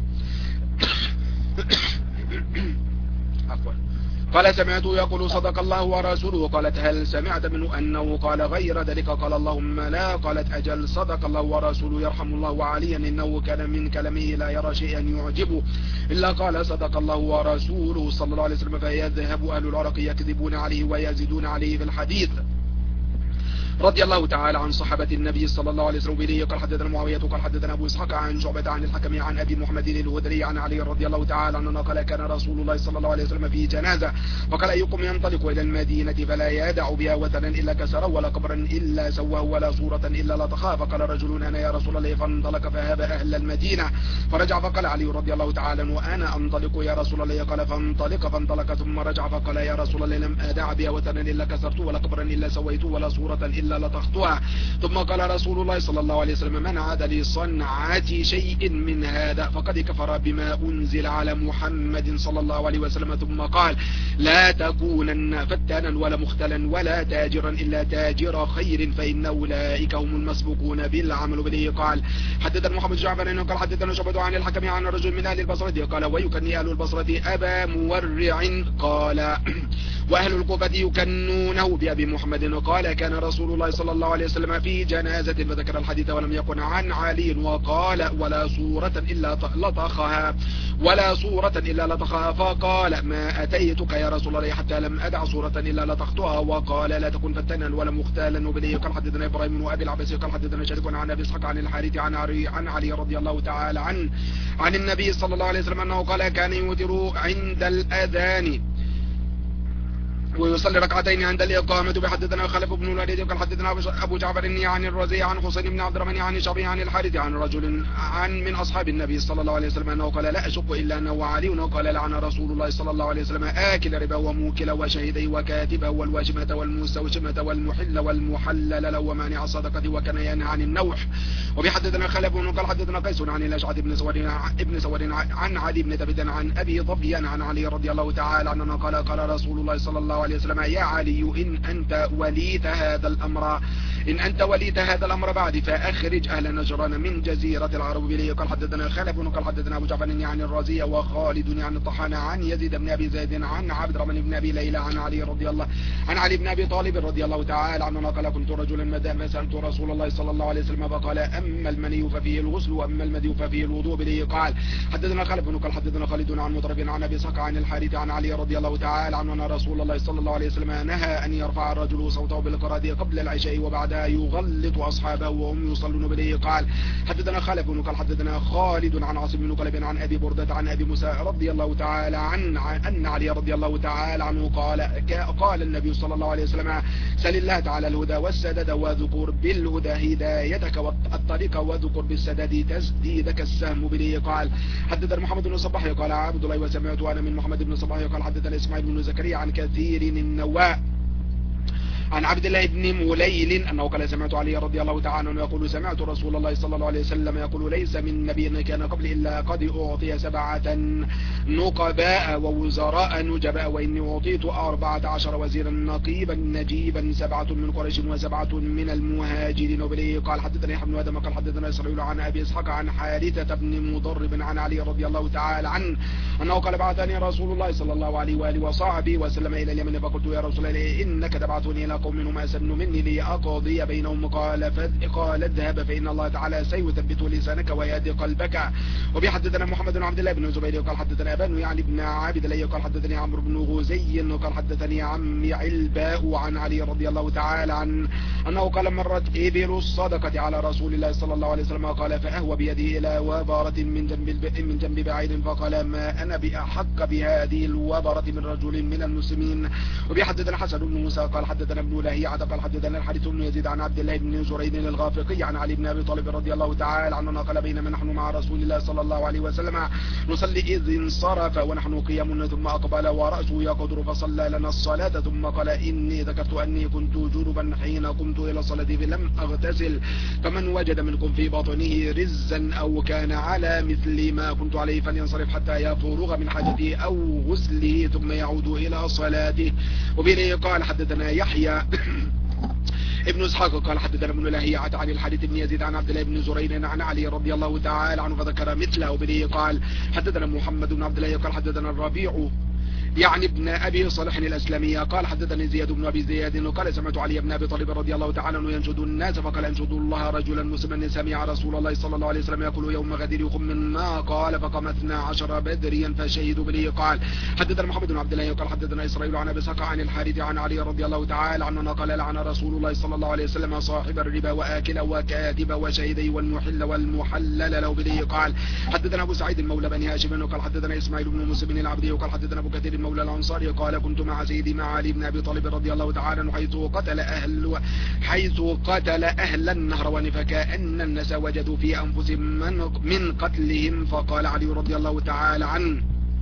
قال سمعت يقول صدق الله ورسوله. قالت هل سمعت منه أنه قال غير ذلك؟ قال اللهم لا. قالت أجل صدق الله ورسوله يرحم الله عليا إنه كان من كلامه لا يرى شيئا يعجبه إلا قال صدق الله ورسوله صلى الله عليه وسلم. فيذهب أهل العراق يكذبون عليه ويزيدون عليه في الحديث. رضي الله تعالى عن صحابة النبي صلى الله عليه وسلم بليه. قال حدثنا معاوية قال حدثنا أبو إسحاق عن شعبة عن الحكم عن أبي محمد الهذلي عن علي رضي الله تعالى عنه قال كان رسول الله صلى الله عليه وسلم في جنازة فقال أيكم ينطلق إلى المدينة فلا يدع بها وثنا إلا كسره ولا قبرا إلا سواه ولا صورة إلا لطخاه. فقال رجل أنا يا رسول الله فانطلق فهاب أهل المدينة فرجع. فقال علي رضي الله تعالى وأنا أنطلق يا رسول الله قال فانطلق ثم رجع فقال يا رسول الله لم أدع بها وثنا إلا كسرته ولا قبرا إلا سويته ولا صورة إلا لطختها. ثم قال رسول الله صلى الله عليه وسلم من عاد لصنعة شيء من هذا فقد كفر بما أنزل على محمد صلى الله عليه وسلم. ثم قال لا تكونن فتانا ولا مختلا ولا تاجرا إلا تاجر خير فإن أولئك هم المسبقون بالعمل به. قال حدثنا محمد جعفر قال حدثنا شعبة عن الحكم عن رجل من أهل البصرة قال ويكني أهل البصرة أبا مورع قال وأهل الكوفة يكنونه بأبي محمد قال كان رسول الله صلى الله عليه وسلم في جنازة فذكر الحديث ولم يكن عن علي وقال ولا صورة إلا لطخها فقال ما أتيتك يا رسول الله حتى لم أدع صورة إلا لطختها. وقال لا تكن فتانا ولا مختالا وبليه. قال حدثنا إبراهيم وأبي العباسي قال حدثنا شريك عن أبي إسحاق عن الحارث عن علي رضي الله تعالى عن النبي صلى الله عليه وسلم أنه قال كان يوتر عند الأذان ويصلي ركعتين عند الإقامة. بحدثنا خلف بن الوليد قال حدثنا أبو جعفر عن الرزي عن حسين بن عبد الرحمن عن شعبي عن الحارث عن رجل من أصحاب النبي صلى الله عليه وسلم أنه قال لا أشك إلا أنه علي قال لعن رسول الله صلى الله عليه وسلم آكل ربا وموكل وشهدي وكاتبه والواجمة والمستوشمة والمحل والمحلل له ومانع الصدقة وكان ينهى عن النوح. وبحدثنا خلف قال حدثنا قيس عن الأشعث بن سواد عن علي بن ثابت عن أبي ظبيان عن علي رضي الله تعالى عنه قال قال رسول الله صلى الله عليه وسلم يا علي إن أنت وليت هذا الأمر بعد فأخرج أهل نجران من جزيرة العرب بليه. قال حدثنا خلف قال حدثنا أبو جعفر عن الرازي وخالد عن الطحان عن يزيد بن أبي زيد عن عبد الرحمن بن أبي ليلى عن علي بن أبي طالب رضي الله تعالى عنه قال كنت رجلا مدام فسألت رسول الله صلى الله عليه وسلم فقال أما المني ففيه الغسل وأما المدي ففيه الوضوء بليه. قال حدثنا خلف قال حدثنا خالد عن مطرف عن أبي إسحاق عن الحارث عن علي رضي الله تعالى عنه أن رسول الله صلى الله عليه وسلم نهى أن يرفع الرجل صوته بالقراءة قبل العشاء وبعدها يغلط أصحابه وهم يصلون بليه. قال حدثنا خلف قال حدثنا خالد عن عاصم بن قلب عن أبي بردة عن أبي موسى رضي الله تعالى أن علي رضي الله تعالى عنه قال النبي صلى الله عليه وسلم سل الله تعالى الهدى والسدد وذكر بالهدى هدايتك والطريق وذكر بالسدد تسديدك السهم بليه. قال حدثنا محمد بن صباح قال عبد الله وسمعت أنا من محمد بن صباح قال حدثنا إسماعيل بن زكريا عن كثير النواء عن عبد الله بن مليل أنه قال سمعت علي رضي الله تعالى عنه يقول سمعت رسول الله صلى الله عليه وسلم يقول ليس من نبي كان قبل إلا قد أعطي 7 نقباء ووزراء نجباء وإني أعطيت 14 وزيرا نقيبا نجيبا 7 من قريش و7 من المهاجرين وبليه. قال حدثنا يحيى بن آدم قال حدثنا إسرائيل عن أبي إسحاق عن حارثة بن مضرب عن علي رضي الله تعالى عنه أنه قال بعثني رسول الله صلى الله عليه وآله وصحبه وسلم إلى اليمن فقلت يا رسول الله إنك تبعثني إلى قوم منهم أسن مني لأقضي بينهم قال اذهب فإن الله تعالى سيثبت لسانك ويهدي قلبك. وبيحدثنا محمد بن عبد الله بن زبير قال حدثنا أبان يعني بن عابد لي قال حدثني عمرو بن غزي قال حدثني عمي علباء عن علي رضي الله تعالى عنه أنه قال مرت إبل الصدقة على رسول الله صلى الله عليه وسلم قال فأهوى بيده إلى وبرة من جنب بعيد فقال ما أنا بأحق بهذه الوبرة من رجل من المسلمين. وبيحدثنا حسن بن موسى قال حدثنا ابن لهيعة قال حدثنا الحارث بن يزيد عن عبد الله بن زريد الغافقي عن علي بن أبي طالب رضي الله تعالى عنه قال بينما نحن مع رسول الله صلى الله عليه وسلم نصلي إذ انصرف ونحن قيام ثم أقبل ورأسه يقدر فصلى لنا الصلاة ثم قال إني ذكرت أني كنت جنبا حين قمت إلى الصلاة فلم أغتسل فمن وجد منكم في بطنه رزا أو كان على مثل ما كنت عليه فلينصرف حتى يفرغ من حاجته أو غسله ثم يعود إلى صلاته. وبه قال حدثنا يحيى ابن اسحاق قال حدثنا ابن لهيعة عن الحارث بن يزيد عن عبد الله بن زرير عن علي رضي الله تعالى عنه فذكر مثله. وبه قال حدثنا محمد بن عبد الله قال حدثنا الربيع يعني ابن أبي صالح الأسلمي قال حدثني زياد بن أبي زياد قال سمعت علي بن أبي طالب رضي الله تعالى عنه ينشد الناس فقال انشد الله رجلا مسلما سمع رسول الله صلى الله عليه وسلم يقول يوم غدير يقوم منا قال فقام 12 بدريا فشهدوا به. قال حدثنا محمد بن عبد الله قال حدثنا إسرائيل عن أبي اسحاق عن الحارث عن علي رضي الله تعالى عنه قال لعن رسول الله صلى الله عليه وسلم صاحب الربا وآكل وكاتب وشهدي والمحل والمحلل له به. قال حدثنا أبو سعيد المولى بن هاشم قال حدثنا إسماعيل بن مسلم العبدي قال حدثنا أبو كثير مولى الأنصاري قال كنت مع سيدي مع علي بن أبي طالب رضي الله تعالى عنه حيث قتل أهل النهروان فكأن الناس وجدوا في أنفسهم من قتلهم فقال علي رضي الله تعالى عنه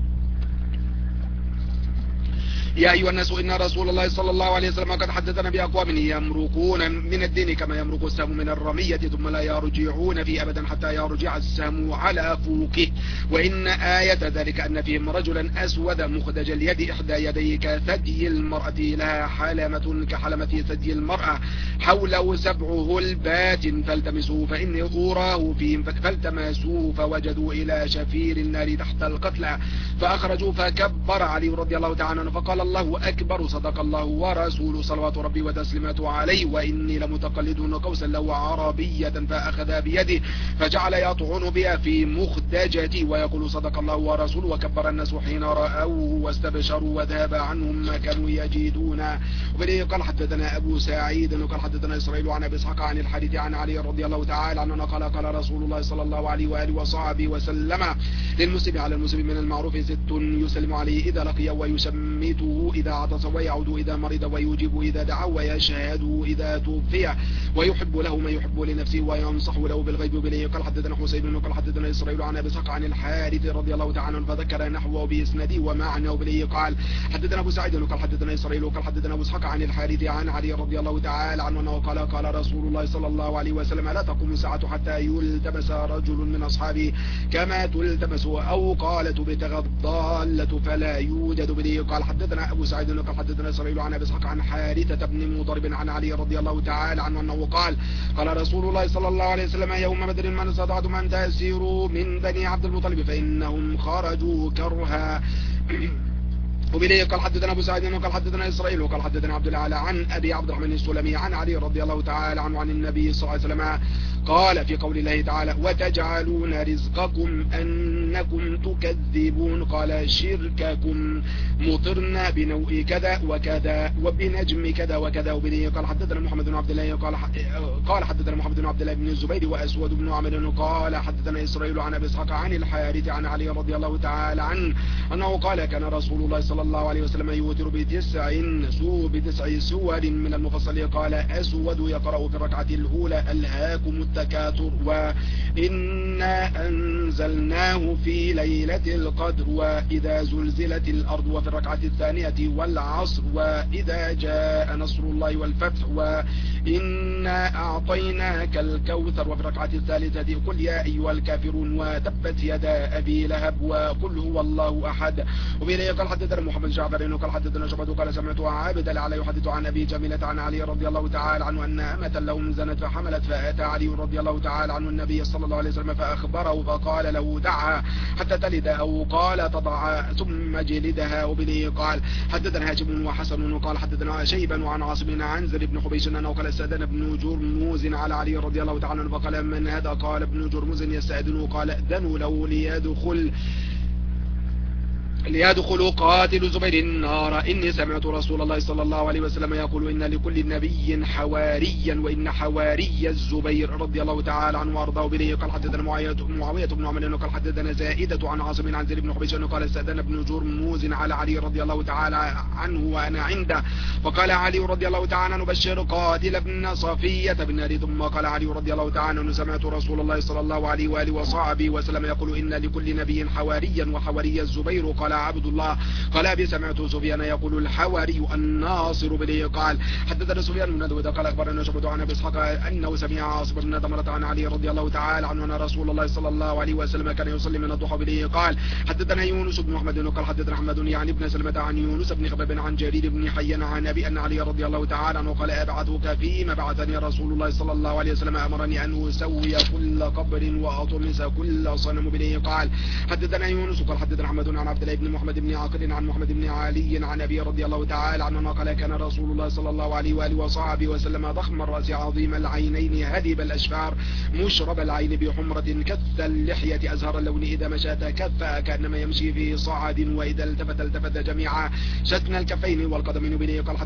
يا أيها الناس إن رسول الله صلى الله عليه وسلم قد حدثنا بأقوام يمرقون من الدين كما يمرق السهم من الرمية ثم لا يرجعون فيه أبدا حتى يرجع السهم على فوقه. وإن آية ذلك أن فيهم رجلا أسود مخدج اليد إحدى يديه كثدي المرأة لها حلمة كحلمة ثدي المرأة حوله سبعه الباتن فالتمسوه فإني أراه فيهم فالتمسوه فوجدوا إلى شفير النار تحت القتلى فأخرجوا فكبر علي رضي الله تعالى عنه فقال الله أكبر صدق الله ورسوله صلوات ربي وتسليماته عليه وإني لمتقلد قوسا له عربية فأخذ بيده فجعل يطعن بها في مخدجتي ويقول صدق الله ورسوله وكبر الناس حين رأوه واستبشروا وذهب عنهم ما كانوا يجدون. وبه قال حدثنا أبو سعيد قال حدثنا إسرائيل عن أبي اسحاق عن الحديث عن علي رضي الله تعالى عنه قال رسول الله صلى الله عليه وآله وصحبه وسلم للمسلم على المسلم من المعروف 6 يسلم عليه إذا لقي ويشمته إذا عطس ويعود إذا مرض ويجيب إذا دعا ويشهد إذا توفي ويحب له ما يحب لنفسه وينصح له بالغيب بليه. قال حدثنا حسين قال حدثنا إسرائيل عن أبي اسحاق عن الحارث رضي الله تعالى عنه فذكر نحوه بإسناده ومعناه بليه. قال حدثنا أبو سعيد قال حدثنا إسرائيل قال حدثنا أبو اسحاق عن الحارث عن علي رضي الله تعالى عنه قال رسول الله صلى الله عليه وسلم لا تقوم الساعة حتى يلتمس رجل من أصحابه كما تلتمس أو قال تبتغى الضالة فلا يوجد بليه. قال حدثنا أبو سعيد قال حدثنا إسرائيل عن أبي اسحاق عن حارثة بن مضرب عن علي رضي الله تعالى عنه أنه قال رسول الله صلى الله عليه وسلم يوم بدر من استطعتم أن تأسروا من بني عبد المطلب فإنهم خرجوا كرها. وبليه قال حدثنا أبو سعيد قال حدثنا إسرائيل وقال حدثنا عبد العالى عن أبي عبد الرحمن السلمي عن علي رضي الله تعالى عنه عن النبي صلى الله عليه وسلم قال في قول الله تعالى وتجعلون رزقكم أنكم تكذبون قال شرككم مطرنا بنوء كذا وكذا وبنجم كذا وكذا. وبليه قال حدثنا محمد بن عبد الله قال حدثنا محمد بن عبد الله بن الزبير وأسود بن عمر قال حدثنا إسرائيل عن أبي اسحاق عن الحارث عن علي رضي الله تعالى عنه أنه قال كان رسول الله صلى الله عليه وسلم يوتر بتسع سور من المفصل قال أسود يقرأ في الركعة الأولى ألهاكم التكاثر وإنا أنزلناه في ليلة القدر وإذا زلزلت الأرض وفي الركعة الثانية والعصر وإذا جاء نصر الله والفتح وإنا أعطيناك الكوثر وفي الركعة الثالثة قل يا أيها الكافرون وتبت يدا أبي لهب وقل هو الله أحد. وبإليه قال حدثنا محمد جعفر قال حدثنا شعبة قال سمعت عابد على يحدث عن أبي جميلة عن علي رضي الله تعالى عنه أن أمة لهم زنت فحملت فأتى علي رضي الله تعالى عنه النبي صلى الله عليه وسلم فأخبره فقال له دعها حتى تلد أو قال تضعها ثم جلدها. وبه قال حدثنا هاشم وحسن وقال حدثنا شيبا وعن عاصم عن زر بن حبيش أنه قال استأذن ابن جرموز على علي رضي الله تعالى عنه فقال من هذا؟ قال ابن جرموز يستأذن. قال أذنوا له ليدخل قاتل زبير النار. إني سمعت رسول الله صلى الله عليه وسلم يقول إن لكل نبي حواريا وإن حواري الزبير رضي الله تعالى عنه وارضاه. به قال حدثنا معاوية بن عمرو قال حدثنا زائدة عن عاصم عن زر بن حبيش قال استأذن ابن جرموز على علي رضي الله تعالى عنه وأنا عنده فقال علي رضي الله تعالى عنه بشر قاتل ابن صفية بالنار. ثم قال علي رضي الله تعالى عنه سمعت رسول الله صلى الله عليه وآله وصحبه وسلم يقول إن لكل نبي حواريا وحواري الزبير. قال عبد الله قال أبي سمعت سفيان يقول الحواري الناصر. به قال حدثنا سفيان بن داود قال أخبرنا شعبة عن أبي إسحاق أنه سمع عاصم بن ضمرة عن علي رضي الله تعالى عنه أن رسول الله صلى الله عليه وسلم كان يصلي من الضحى. به قال حدثنا يونس بن محمد قال حدثنا أحمد يعني ابن سلمة عن يونس بن خباب عن جرير بن حيان عن أبي أن علي رضي الله تعالى عنه قال أبعثك فيما بعثني رسول الله صلى الله عليه وسلم أمرني أن أسوي كل قبر وأطمس كل صنم. به قال حدثنا يونس قال حدثنا أحمد عن عبد الله بن محمد بن عاقل عن محمد بن علي عن أبي رضي الله تعالى عنه قال كان رسول الله صلى الله عليه وآله وصحبه وسلم ضخم الرأس عظيم العينين هديب الأشفار مشرب العين بحمرة كث اللحية أزهر اللون إذا مشى تكفأ كأنما يمشي في صعد وإذا التفت جميعا شتن الكفين والقدمين. به قال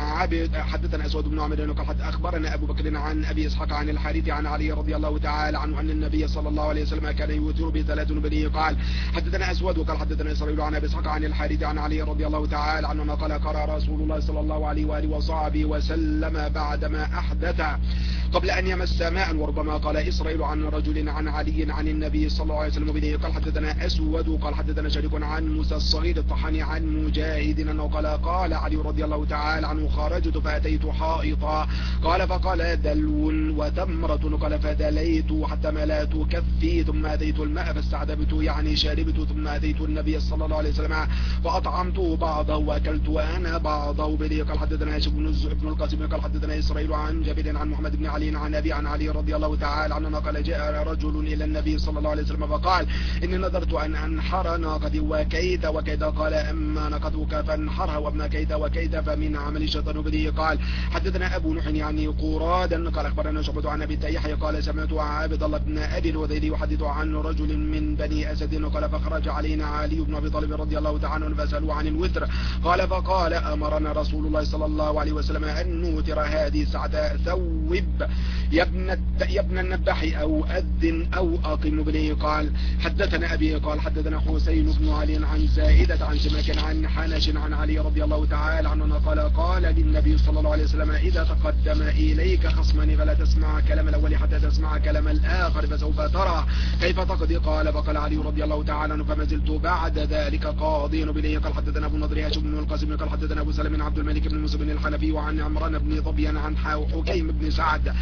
حدثنا أسود بن عمرو قال أخبرنا أبو بكر عن أبي إسحاق عن الحارث عن علي رضي الله تعالى عنه أن النبي صلى الله عليه وسلم كان يوتر بثلاث. به قال حدثنا أسود وقال حدثنا إسرائيل عن أبي إسحاق عن الحارث عن علي رضي الله تعالى عنه قال قرأ رسول الله صلى الله عليه وآله وصحبه وسلم بعدما أحدث قبل أن يمس ماء. وربما قال إسرائيل عن رجل عن علي عن النبي صلى الله عليه وسلم. به قال حدثنا أسود قال حدثنا شريك عن موسى الصغير الطحاني عن مجاهد أنه قال علي رضي الله تعالى عنه خرجت فأتيت حائطا قال فقال دلو وتمرة قال فدليت حتى ملأت كفي ثم أتيت الماء فاستعدبت يعني شاربت ثم أتيت النبي صلى الله عليه وسلم فأطعمت بعضه وأكلت وأنا بعضه. به قال حدثنا هاشم بن القاسم قال حدثنا إسرائيل عن جابر عن محمد بن علي عن أبي عن علي رضي الله تعالى عنه قال جاء رجل إلى النبي صلى الله عليه وسلم فقال إني نذرت أن أنحر ناقتي وكيد قال أما ناقتك فانحرها وأما كيد فمن عمل الشيطان. به قال حدثنا أبو نوح يعني قرادا قال أخبرنا شعبة عن أبي يحيى قال سمعت عبد الله بن أبي الوذيلي يحدث عن رجل من بني أسد قال فخرج علينا علي بن أبي طالب رضي الله تعالى عنه فسألوا عن الوتر قال فقال أمرنا رسول الله صلى الله عليه وسلم أن نوتر هذه الساعة ثوب يا ابن النبح أو أذن أو أقم. به قال حدثنا أبي قال حدثنا حسين بن علي عن زائدة عن سماك عن حنش عن علي رضي الله تعالى عنه قال للنبي صلى الله عليه وسلم إذا تقدم إليك خصمان فلا تسمع كلام الأول حتى تسمع كلام الآخر فسوف ترى كيف تقضي. قال فقال علي رضي الله تعالى عنه فما زلت بعد ذلك قاضين. به قال حدثنا أبو النضر هاشم بن القاسم قال حدثنا أبو سلم عبد الملك بن موسى بن الحنفي وعن عمران بن ظبيان عن حكيم بن سعد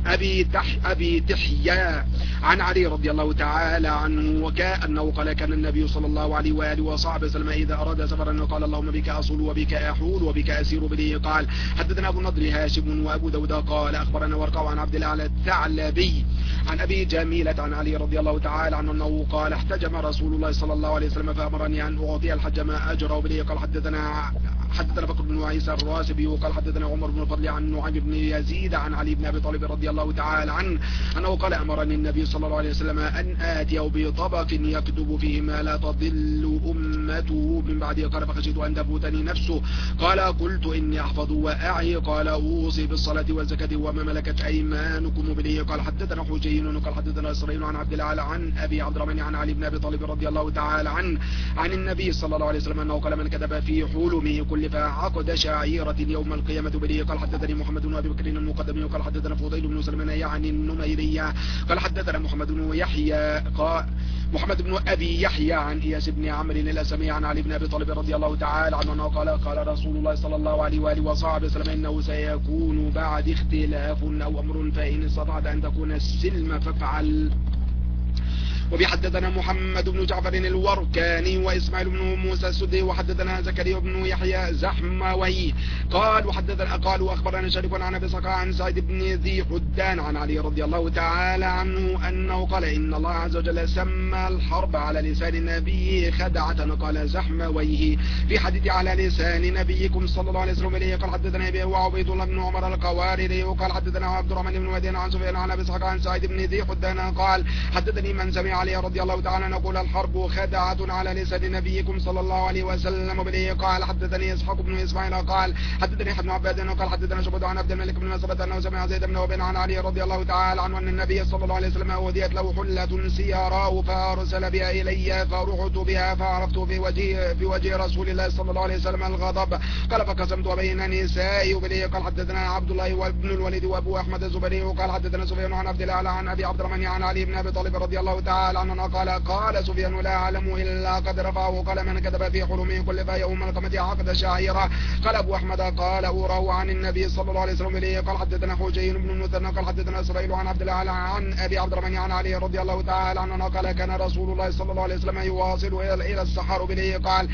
أبي تحيا عن علي رضي الله تعالى عنه وكأنه قال كان النبي صلى الله عليه وآله وصحبه وسلم إذا أراد سفرا قال اللهم بك أصل وبك أحول وبك أسير. به قال حدثنا أبو النضر هاشم وأبو داود قال أخبرنا ورقة عن عبد الله الثعلبي عن أبي جميلة عن علي رضي الله تعالى عنه أنه قال احتجم رسول الله صلى الله عليه وسلم فأمرني أن أعطي الحج ما أجره. به قال حدثنا بكر بن عيسى الراسبي وقال حدثنا عمر بن الفضل عن نعيم بن يزيد عن علي بن أبي طالب رضي الله تعالى عنه أنه قال أمرني النبي صلى الله عليه وسلم أن آتيه بطبق يكتب فيه ما لا تضل أمته من بعده. قال فخشيت أن تفوتني نفسه قال قلت إني أحفظ وأعي قال أوصي بالصلاة والزكاة وما ملكت أيمانكم. به قال حدثنا حجين قال حدثنا إسرائيل عن عبد الله عن أبي عبد الرحمن عن علي بن أبي طالب رضي الله تعالى عنه عن النبي صلى الله عليه وسلم أنه قال من كتب في حلمه كل فعقد شعيرة يوم القيامة. به قال حدثني محمد بن أبي بكر المقدمي وقال حدثنا فضيل بن سلمان يعني النميرية قال حدثنا محمد بن أبي يحيى عن إياس بن عمرو الأسمي عن علي بن أبي طالب رضي الله تعالى عنه قال رسول الله صلى الله عليه وآله وصحبه وسلم إنه سيكون بعد اختلاف أو أمر فإن استطعت أن تكون السلم فافعل وبحدثنا محمد بن جعفر الوركاني وإسماعيل بن موسى السدي وحدثنا زكريا بن يحيى زحموي قال وأخبرنا شريك عن أبي إسحاق عن سعيد بن ذي حدان عن علي رضي الله تعالى عنه أنه قال إن الله عز وجل سمى الحرب على لسان النبي خدعة. قال زحمويه في حديث على لسان نبيكم صلى الله عليه وسلم إليه قال حدثنا أبي وعبيد الله بن عمر القواريري وقال حدثنا عبد الرحمن بن مدين عن سفيان عن أبي إسحاق عن سعيد بن ذي حدان قال حدثني من سمع علي رضي الله تعالى نقول الحرب خدعة على لسان نبيكم صلى الله عليه وسلم إليه قال حدثني إسحاق بن إسماعيل قال حدثني ابن عباد قال حدثنا شعبة عن عبد الملك بن مسعود أنه سمع زيد بن وبين عن علي رضي الله تعالى عنه أن النبي صلى الله عليه وسلم أهديت له حلة سيراء فأرسل بها إلي فرحت بها فعرفت في وجه رسول الله صلى الله عليه وسلم الغضب قال فقسمت بين نسائي وبليه قال حدثنا عبد الله وابن الوليد وأبو أحمد الزبري وقال حدثنا سفيان عن عبد الله عن أبي عبد الرحمن عن علي بن أبي طالب رضي الله تعالى عنه قال سفيان لا أعلم إلا قد رفعه قال من كذب في حلمه كل يوم القمة عقد شاعرة قال أبو أحمد قال أوراه عن النبي صلى الله عليه وسلم إليه قال حدثنا حجين بن المثنى قال حدثنا إسرائيل عن عبد الله عن أبي عبد الرحمن عن علي رضي الله تعالى عنه قال كان رسول الله صلى الله عليه وسلم يواصل إلى السحر إليه قال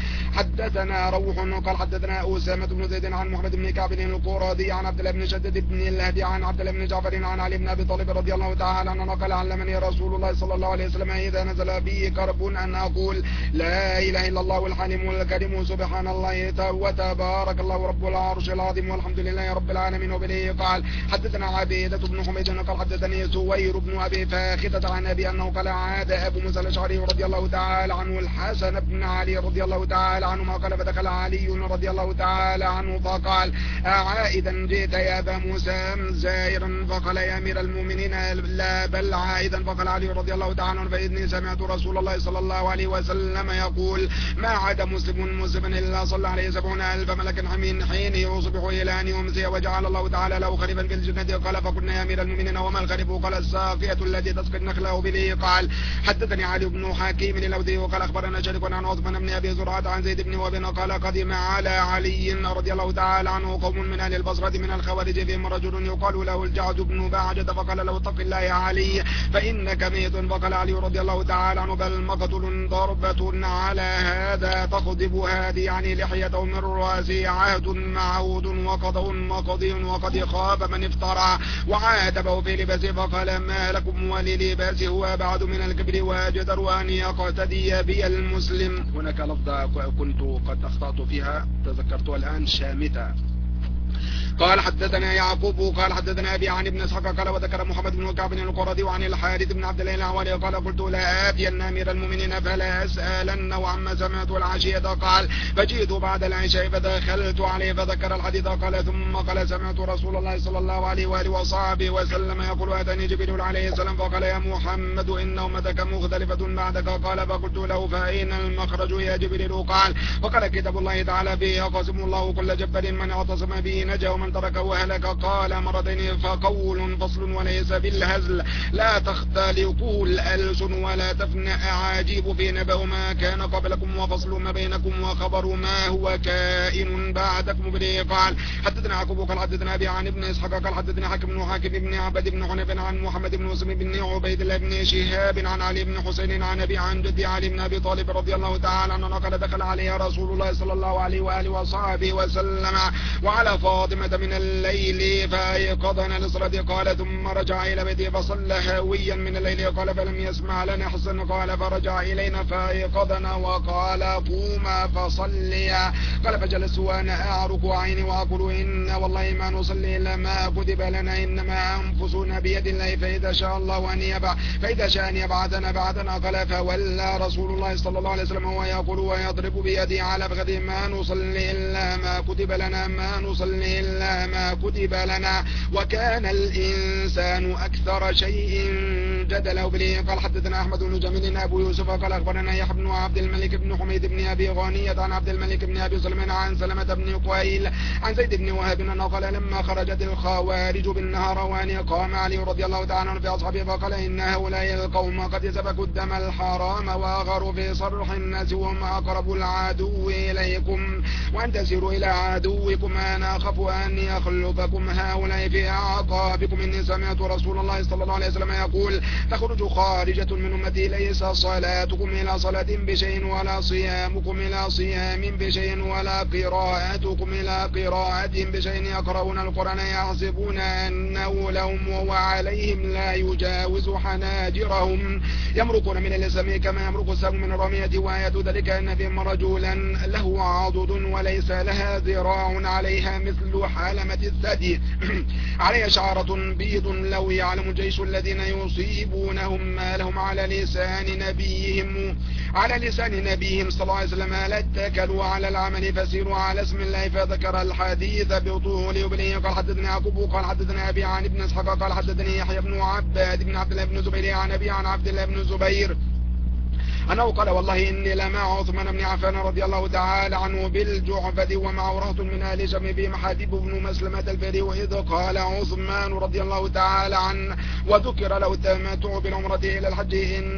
حدثنا روح قال حدثنا أسامة بن زيد عن محمد بن كعب القرظي عن عبد الله بن شدد بن الهدي عن عبد الله بن جعفر عن علي بن أبي طالب رضي الله تعالى عنه قال علمني رسول الله صلى الله عليه وسلم إذا نزل بي كرب أن أقول لا إله إلا الله الحليم الكريم سبحان الله وتبارك الله رب العرش العظيم والحمد لله رب العالمين. وبه قال حدثنا عبيدة بن حميد قال حدثني سوير بن أبي فاخدة عن أبي أنه قال عاد أبو موسى الأشعري رضي الله تعالى عنه الحسن بن علي رضي الله تعالى عنهما قال فدخل علي رضي الله تعالى عنه فقال عائدا جئت يا أبا موسى زائرا فقال يا أمير المؤمنين لا بل عائدا فقال علي رضي الله تعالى عنه فإني سمعت رسول الله صلى الله عليه وسلم يقول ما عاد مسلم إلا صلى عليه 70,000 ملك من حين يصبح إلى أن يمسي وجعل الله تعالى له خليفا في الجنة قال فقلنا يا أمير المؤمنين وما الخليف قال الساقية التي تسقي النخل به قال حدثني علي بن حكيم الأودي وقال أخبرنا شريك عن عثمان بن أبي زرعة عن زيد بن وبن قال قدم على علي رضي الله تعالى عنه قوم من أهل البصرة من الخوارج فيهم رجل يقال له الجعد بن بعجة فقال له اتق الله يا علي فإنك ميت فقال علي رضي الله تعالى عنه بل مقتل ضربة على هذا تخضب هذه يعني لحيته من رأسه عهد معهود وقضاء مقضي وقد خاب من افترى وعاتبه في لباسه فقال ما لكم وللباس هو بعد من الكبر واجدر أن يقتدي بي المسلم. هناك لفظة كنت قد أخطأت فيها تذكرتها الآن شامتة. قال حدثنا يعقوب قال حدثنا أبي عن ابن إسحاق قال وذكر محمد بن كعب القرظي وعن الحارث بن عبد الله الأعواني قال قلت لا آتين أمير المؤمنين فلا أسألن وعما سمعت العشية قال فجئت بعد العشاء فدخلت عليه فذكر الحديث قال ثم قال سمعت رسول الله صلى الله عليه وآله وصحبه وسلم يقول أتاني جبريل عليه السلام فقال يا محمد إن أمتك مختلفة بعدك قال فقلت له فأين المخرج يا جبريل قال وقال كتاب الله تعالى فيه يقسم الله كل جبار من اعتصم به نجا ومن تركه هلك قال مرتين فقول فصل وليس بالهزل لا تختلقوا الألسن ولا تفنى أعاجيب في نبأ ما كان قبلكم وفصل ما بينكم وخبر ما هو كائن بعدكم به قال حدثنا يعقوب قال حدثنا أبي عن ابن إسحاق قال حدثنا حكم بن حاكم بن عبد بن حنيف عن محمد بن مسلم بن عبيد الله بن شهاب عن علي بن حسين عن أبي عن جدي علي بن أبي طالب رضي الله تعالى عنه قال دخل عليه رسول الله صلى الله عليه وآله وصحبه وسلم وعلى فاطمة من الليل فأيقظنا للصلاة قال ثم رجع إلى بيته فصلى هاويا من الليل قال فلم يسمع لنا حسن قال فرجع إلينا فأيقظنا وقال قوما فصليا قال فجلس وأنا أعرق عيني وأقول إن والله ما نصلي إلا ما كتب لنا إنما أنفسنا بيد الله فإذا شاء الله أن يبعث فإذا شاء أن يبعثنا بعثنا قال فولى رسول الله صلى الله عليه وسلم ويقول ويضرب بيدي على فخذه ما نصلي إلا ما كتب لنا ما نصلي إلا ما كتب لنا وكان الإنسان أكثر شيء جدلا به قال حدثنا أحمد بن جميل أبو يوسف قال أخبرنا يحيى بن عبد الملك بن حميد بن أبي غانية عن عبد الملك بن أبي سلمان عن سلمة بن قويل عن زيد بن وهب أنه قال لما خرجت الخوارج بالنهروان قام علي رضي الله تعالى عنه في أصحابه فقال إن هؤلاء القوم قد سفكوا الدم الحرام وأغروا في صرح الناس وهم أقرب العدو إليكم وأن تسيروا إلى عدوكم أنا أخاف أن يخلفكم هؤلاء في أعقابكم. إني سمعت رسول الله صلى الله عليه وسلم يقول تخرج خارجة من أمتي ليس صلاتكم إلى صلاة بشيء ولا صيامكم إلى صيام بشيء ولا قراءتكم إلى قراءة بشيء يقرؤون القرآن يحسبون أنه لهم وهو عليهم لا يجاوز حناجرهم يمرقون من الإسلام كما يمرق السهم من الرمية وآية ذلك أن فيهم رجلا له عضد وليس لها ذراع عليها مثل حلمة الثدي عليها شعرة بيض لو يعلم الجيش الذين يصيبونهم ما لهم على لسان نبيهم صلى الله عليه وسلم لاتكلوا على العمل فسيروا على اسم الله. فذكر الحديث بطول يبليه قال حدثني يعقوب قال حدثنا أبي عن ابن اسحاق قال حدثني يحيى بن عباد بن عبد الله بن زبير عن أبي عن عبد الله بن زبير أنه قال والله إني لمع عثمان بن عفان رضي الله تعالى عنه بالجعفة ومعه رهط من آل شم بهم حبيب بن مسلمة البري وإذ قال عثمان رضي الله تعالى عنه وذكر له التمتع بالعمرة إلى الحج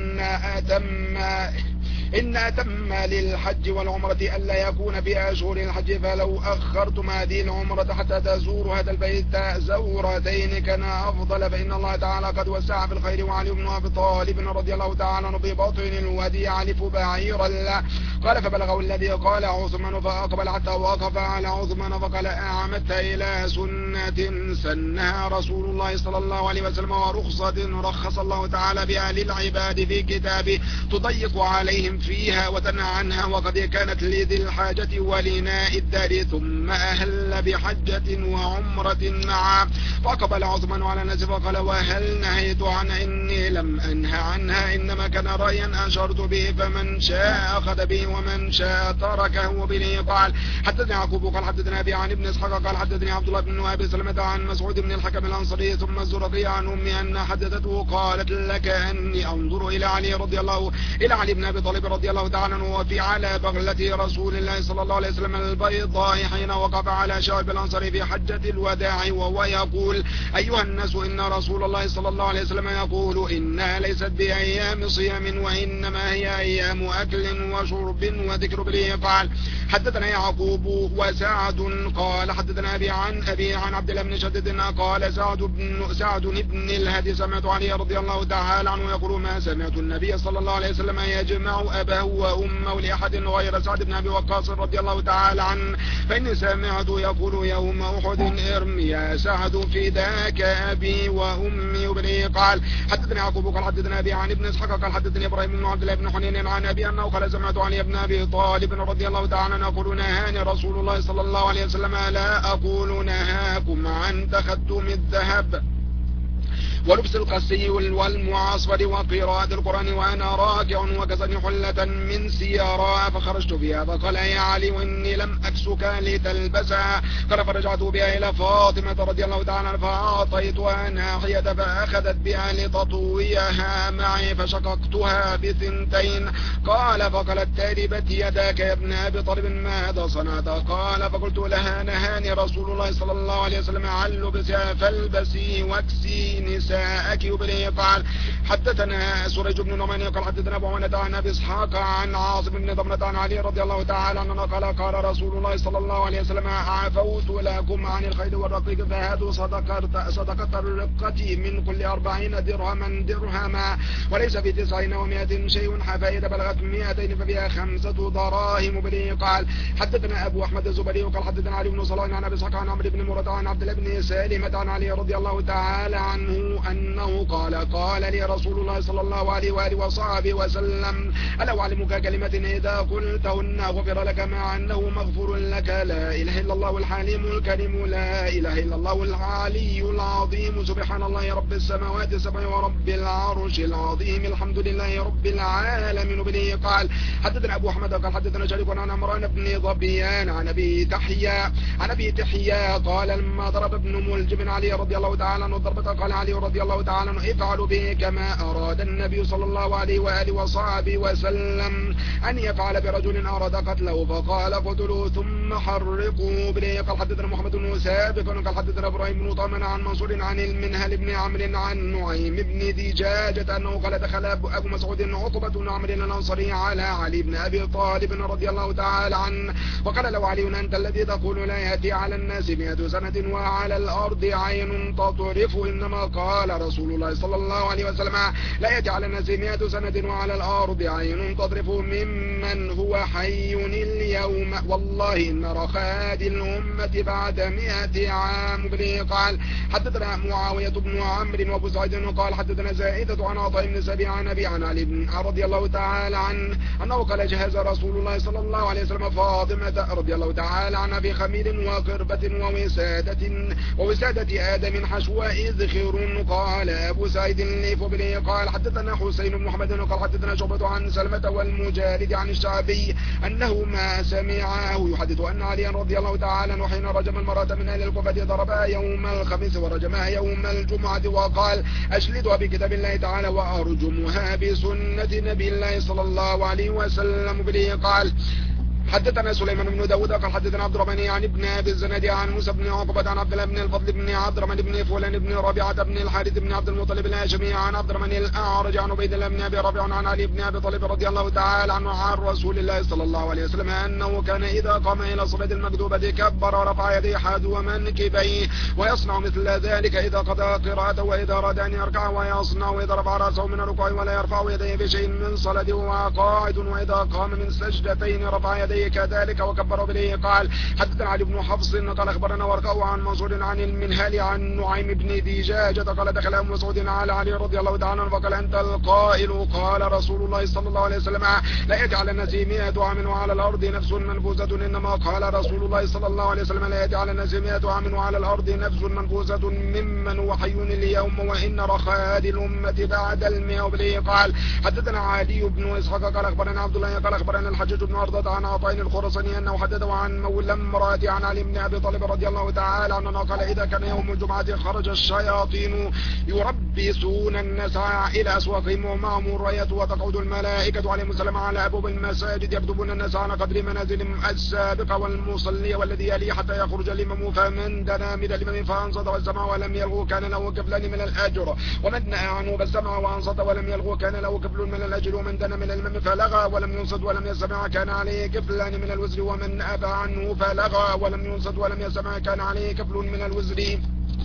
إن أتم للحج والعمرة ألا يكون بأشهر الحج فلو أخرتم هذه العمرة حتى تزوروا هذا البيت زورتين كان أفضل فإن الله تعالى قد وسع في الخير. وعلي بن أبي طالب رضي الله تعالى عنه ببطن الوادي يعلف بعيرا له قال فبلغه الذي قال عثمان فأقبل حتى وقف على عثمان فقال أعمدت إلى سنة سنها رسول الله صلى الله عليه وسلم ورخصة رخص الله تعالى بها للعباد في كتابه تضيق عليهم فيها وتنهى عنها وقد كانت لذي الحاجة ولناء الدار ثم أهل بحجة وعمرة معا. فقبل عثمان على الناس فقال وهل نهيت عن إني لم أنهى عنها إنما كان رأيا أشرت به فمن شاء أخذ به ومن شاء تركه به. قال حدثني يعقوب قال حدثنا أبي عن ابن اسحاق قال حدثني عبد الله بن أبي سلمة عن مسعود بن الحكم الأنصاري ثم الزرقي عن أمي أن حدثته قالت لك أني أنظر إلى علي بن أبي طالب رضي الله تعالى عنه وفي على بغلة رسول الله صلى الله عليه وسلم البيضاء حين وقف على شعب الأنصار في حجة الوداع وهو يقول أيها الناس إن رسول الله صلى الله عليه وسلم يقول إنها ليست بأيام صيام وإنما هي أيام أكل وشرب وذكر به. قال حدثنا يعقوب وسعد قال حدثنا أبي عن عبد الله بن شدد قال سعد بن الهدي سمعت علي رضي الله تعالى عنه يقول ما سمعت النبي صلى الله عليه وسلم يجمع أباه وأمه لأحد غير سعد بن أبي وقاص رضي الله تعالى عنه فإني سمعت يقول يوم أحد ارمي يا سعد فداك أبي وأمي وبني. قال حدثني يعقوب قال حدثنا أبي عن ابن اسحاق قال حدثني إبراهيم بن عبد الله بن حنين عن أبي أنه قال سمعت علي بن أبي طالب رضي الله تعالى عنه يقول نهاني رسول الله صلى الله عليه وسلم لا أقول نهاكم عن تخدم الذهب ولبس القسي والمعاصفر وقراءة القرآن وأنا راكع وكسني حلة من سيارة فخرجت بها فقال يا علي وإني لم أكسك لتلبسها قال فرجعت بها إلى فاطمة رضي الله تعالى عنها فأعطيتها ناحية فأخذت بها لتطويها معي فشققتها بثنتين. قال فقالت تربت يداك يا ابن أبي طالب ماذا صنعت؟ قال فقلت لها نهاني رسول الله صلى الله عليه وسلم عن لبسها فالبسي واكسي نساءك يبلي. قال حدثنا سريج بن نعمان قال حدثنا أبو عوانة عن أبي إسحاق عن عاصم بن ضمرة عن علي رضي الله تعالى عنه قال رسول الله صلى الله عليه وسلم عفوت لكم عن الخيل والرقيق فهذا صدقة الرقة من كل 40 درهما وليس في 90 و100 شيء فإذا بلغت 200 فبها 5 دراهم بلي. قال حدثنا أبو أحمد الزبري قال حدثنا علي بن صلاح عن أبي إسحاق عن عمرو بن مرة عن عبد الله بن سالمة عن علي رضي الله تعالى عنه أنه قال لي رسول الله صلى الله عليه وآله وصحبه وسلم ألا أعلمك كلمة إذا قلتهن غفر لك مع أنه مغفور لك لا إله إلا الله الحليم الكريم لا إله إلا الله العلي العظيم سبحان الله رب السماوات السبع ورب العرش العظيم الحمد لله رب العالمين به. قال حدثنا أبو أحمد قال حدثنا شريك عن عمران بن ظبيان عن أبي تحيا قال لما ضرب ابن ملجم علي رضي الله تعالى عنه ضربة قال علي رضي الله تعالى عنه افعلوا به كما أراد النبي صلى الله عليه وآله وصحبه وسلم أن يفعل برجل أراد قتله فقال قتلوه ثم ثم حرقوا به. قال حدثنا محمد بن سابق قال حدثنا ابراهيم بن طمان عن منصور عن المنهل بن عمرو عن نعيم بن دجاجة انه قال دخل ابو مسعود عقبة بن عمرو الانصاري على علي بن ابي طالب رضي الله تعالى عنه وقال له علي انت الذي تقول لا ياتي على الناس 100 سنة وعلى الارض عين تطرف، انما قال رسول الله صلى الله عليه وسلم لا ياتي على الناس 100 سنة وعلى الارض عين تطرف ممن هو حي اليوم، والله ان رخاد الامة بعد 100 عام. به قال حدثنا معاوية بن عمرو وابو سعيد قال حدثنا زائدة عن عطاء بن سبيع عن ابي عن علي رضي الله تعالى عنه انه قال جهز رسول الله صلى الله عليه وسلم فاطمة رضي الله تعالى عنها بخمير وقربة ووسادة آدم حشو إذخر. قال أبو سعيد الخدري قال حدثنا حسين بن محمد قال حدثنا شعبة عن سلمة والمجالد عن الشعبي أنه ما سمعه يحدث أن علي رضي الله تعالى عنه حين رجم المرأة من أهل الكوفة ضربها يوم الخميس ورجمها يوم الجمعة وقال أجلدها بكتاب الله تعالى وأرجمها بسنة نبي الله صلى الله عليه وسلم. به قال حدثنا سليمان بن داود قال حدثنا عبد الرحمن عن ابن ابي الزناد عن موسى بن عقبة عن عبد الله بن الفضل بن عبد الرحمن بن فلان بن ربيعة بن الحارث بن عبد المطلب الهاشمي عن عبد الرحمن الاعرج عن عبيد الله بن ابي ربيعة عن علي بن ابي طالب رضي الله تعالى عنه عن رسول الله صلى الله عليه وسلم انه كان اذا قام الى صلاة المكتوبة كبر ورفع يديه حاذو منكبيه ويصنع مثل ذلك اذا قضى قراءته واذا اراد ان يركع ويصنع واذا رفع راسه من الركوع ولا يرفع يديه بشيء من صلاته وهو قاعد واذا قام من سجدتين رفع يديه كذلك وكبر به. قال حدثنا علي بن حفص قال اخبرنا ورقه عن منصور عن المنهال عن نعيم بن دجاجة قال دخل ابو مسعود على علي رضي الله تعالى عنه فقال انت القائل قال رسول الله صلى الله عليه وسلم لا يجعل الناس 100 عام وعلى الارض نفس منفوسة، انما قال رسول الله صلى الله عليه وسلم لا يجعل الناس 100 عام وعلى الارض نفس منفوسة ممن هو حي اليوم وان رخاد الامة بعد 100. وبه قال حدثنا علي بن اسحاق قال اخبرنا عبد الله قال اخبرنا الحجاج بن عرضة عن عطاء الخرساني انه حدثه عن مولى امرأة عن علي بن ابي طالب رضي الله تعالى عنه قال اذا كان يوم الجمعة خرج الشياطين يربسون الناس الى اسواقهم ومعهم الرايات وتقعد الملائكة عليهم السلام على ابواب المساجد يكتبون الناس على قدر منازلهم السابقة والمصلي والذي يلي حتى يخرج الامام فمن دنا من الامام فانصت والسمع ولم يلغو كان له كفلان من الاجر ومن نهى عنه فالسمع وانصت ولم يلغو كان له كفل من الاجر ومن دنا من الامام فلغى ولم ينصت ولم يسمع كان عليه كفلان من الوزر ومن أبى عنه فلغى ولم ينصت ولم يسمع كان عليه كفل من الوزر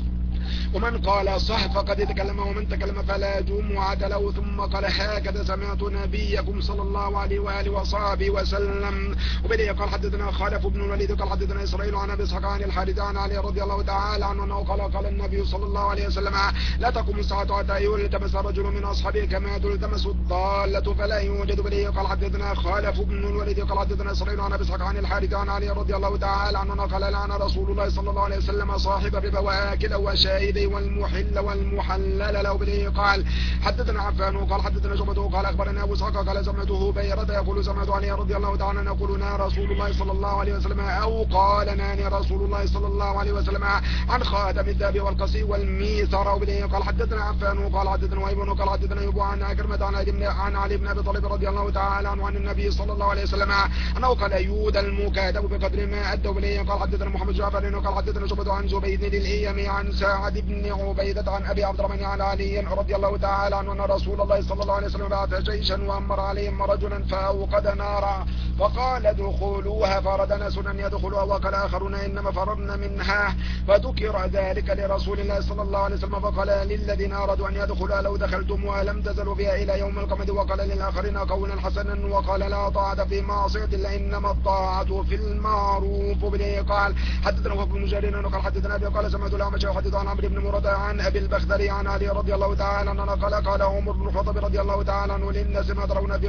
ومن قال صح فقد تكلم ومن تكلم فلا جمعة له. ثم قال هكذا سمعت نبيكم صلى الله عليه وآله وصحبه وسلم. وبدأ قال حدثنا خالف بن الوليد قال حدثنا إسرائيل عن أبي إسحاق عن الحارث عن علي رضي الله تعالى عنه أنه قال النبي صلى الله عليه وسلم لا تقوم الساعة حتى يلتمس رجل من أصحابه كما تلتمس الضالة فلا يوجد. به قال حدثنا خالف بن الوليد قال حدثنا إسرائيل عن أبي إسحاق عن الحارث عن علي رضي الله تعالى عنه قال لعن رسول الله صلى الله عليه وسلم صاحب الربا وآكله وشاهده والمحل والمحلل له. به قال حدثنا عفان قال حدثنا شعبة قال اخبرنا ابو اسحاق قال سمعته بيرة يقول سمعت علي رضي الله تعالى عنه يقول نهى رسول الله صلى الله عليه وسلم او قال نهى رسول الله صلى الله عليه وسلم عن خاتم الذهب والقصي والميسر. وبه قال حدثنا عفان قال حدثنا وهيب قال حدثنا يبو عن أكرمة عن علي بن ابي طالب رضي الله تعالى عنه عن النبي صلى الله عليه وسلم انه قال يود المكاتب بقدر ما ادى. وبه قال حدثنا محمد جعفر قال حدثنا شعبة عن زبيد الايمي عن سعد بن عبيدة عن ابي عبد الرحمن عن علي رضي الله تعالى عنه ان رسول الله صلى الله عليه وسلم بعث جيشا وامر عليهم رجلا فاوقد نارا فقال ادخلوها فرد ناس ان يدخلوها وقال اخرون انما فررنا منها فذكر ذلك لرسول الله صلى الله عليه وسلم فقال للذين ارادوا ان يدخلوها لو دخلتموها لم تزلوا فيها الى يوم القيامة وقال للاخرين قولا حسنا وقال لا طاعة في معصية الا انما الطاعة في المعروف. به قال حدثنا وهب بن جرير قال حدثنا ابي قال سمعت الاعمش وحدث عن عمرو بن مرة عن ابي البختري عن علي رضي الله تعالى عنه قال عمر بن الخطاب رضي الله تعالى عنه للناس ما ترون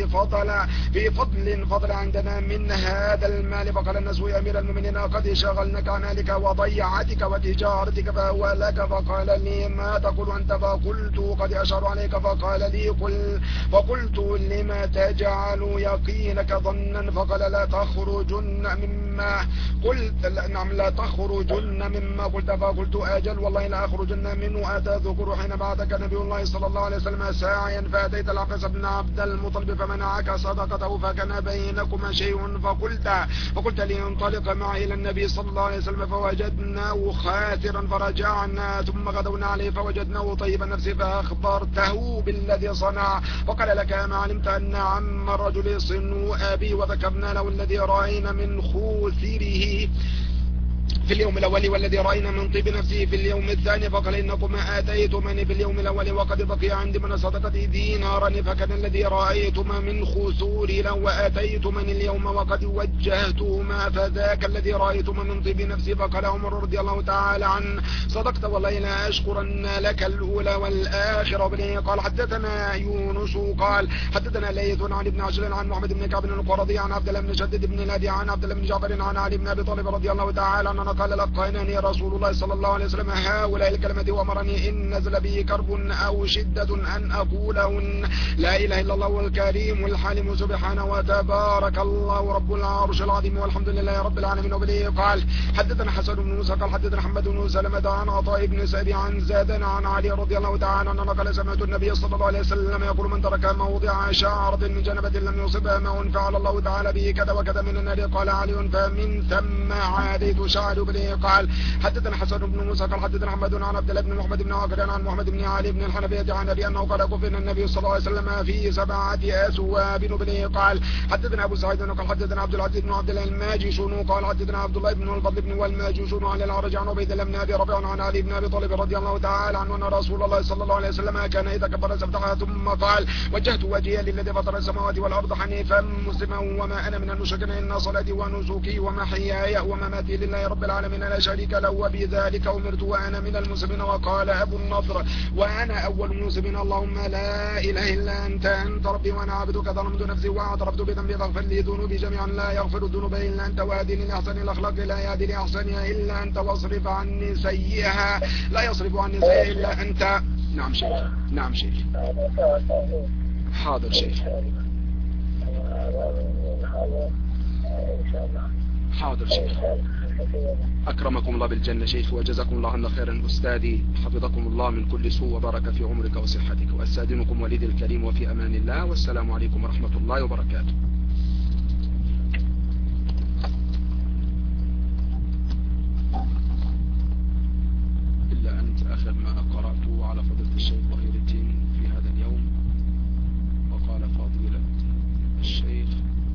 في فضل عندنا من هذا المال فقال الناس يا امير المؤمنين قد شغلناك عن مالك وضيعتك وتجارتك فهو لك فقال لي ما تقول انت فقلت قد اشار عليك فقال لي فقلت لما تجعل يقينك ظنا فقال لا تخرجن من مما قلت نعم لا تخرجن مما قلت فقلت أجل والله لا أخرجن منه. أتذكر حين بعثك نبي الله صلى الله عليه وسلم ساعيا فأتيت العباس بن عبد المطلب فمنعك صدقته فكان بينكما شيء فقلت لي انطلق معي إلى النبي صلى الله عليه وسلم فوجدناه خاسرا فرجعنا ثم غدونا عليه فوجدناه طيب النفس فأخبرته بالذي صنع وقال لك ما علمت أن عم الرجل صن أبي وذكرنا له الذي رأينا من خوسره في اليوم الأول والذي رأينا من طيب نفسه في اليوم الثاني فقال إنكما آتيتمني في اليوم الأول وقد بقي عندي من صدقتي دينارا فكان الذي رأيتما من خسوري لو وآتيتمني اليوم وقد وجهتهما فذاك الذي رأيتما من طيب نفسي. فقال عمر رضي الله تعالى عنه صدقت والله لا أشكرن لك الأولى والآخرة. بليه قال حدثنا يونس قال حدثنا ليث عن ابن عجل عن محمد بن كعب القرظي عن عبد الله بن شدد بن الهادي عن عبد الله بن جعفر عن علي بن أبي طالب رضي الله تعالى عنه قال لقانني رسول الله صلى الله عليه وسلم هؤلاء الكلمات وأمرني إن نزل به كرب أو شدة أن أقولهن لا إله إلا الله الكريم الحليم سبحانه وتبارك الله رب العرش العظيم والحمد لله رب العالمين. وبليه قال حدثنا حسن بن موسى قال حدثنا محمد بن سلمة عن عطاء بن سعد عن زادن عن علي رضي الله تعالى عنه قال سمعت النبي صلى الله عليه وسلم يقول من ترك موضع شعرة من جنبة لم يصبها ماء فعل الله تعالى به كذا وكذا من النار. قال علي فمن ثم عاديت شعر. بليه قال حدثنا حسن بن موسى قال حدثنا محمد عن عبد الله بن محمد بن عقران عن محمد بن علي بن الحنفية عن أبي أنه قال كفن النبي صلى الله عليه وسلم في 7 أثواب. بليه قال حدثنا أبو سعيد قال حدثنا عبد العزيز بن عبد الله الماجشون قال حدثنا عبد الله بن الفضل بن والماجشون عن الأعرج عن عبيد الله بن أبي ربيعة عن علي بن أبي طالب رضي الله تعالى عنه أن رسول الله صلى الله عليه وسلم كان إذا كبر سبحانه ثم قال وجهت وجهي للذي فطر السماوات والأرض حنيفا مسلما وما أنا من المشركين إن صلاتي ونسكي ومحياي ومماتي لله رب العالمين لا شريك له وبذلك أمرت وأنا من المسلمين. وقال أبو النضر وأنا أول المسلمين اللهم لا إله إلا أنت ربي وأنا عبدك ظلمت نفسي واعترفت بذنبي فاغفر لي ذنوبي جميعا لا يغفر الذنوب إلا أنت وأهدني لأحسن الأخلاق لا يهدي لأحسنها إلا أنت واصرف عني سيئها لا يصرف عني سيئها إلا أنت. نعم شيخ. نعم شيخ. حاضر شيخ. حاضر شيخ. أكرمكم الله بالجنة شيخ وجزاكم الله عنا خيرا أستاذي حفظكم الله من كل سوء وبارك في عمرك وصحتك وأستاذنكم وليدي الكريم وفي أمان الله والسلام عليكم ورحمة الله وبركاته. إلا أنت آخر ما قرأته على فضيلة الشيخ ظهير الدين في هذا اليوم وقال فضيلة الشيخ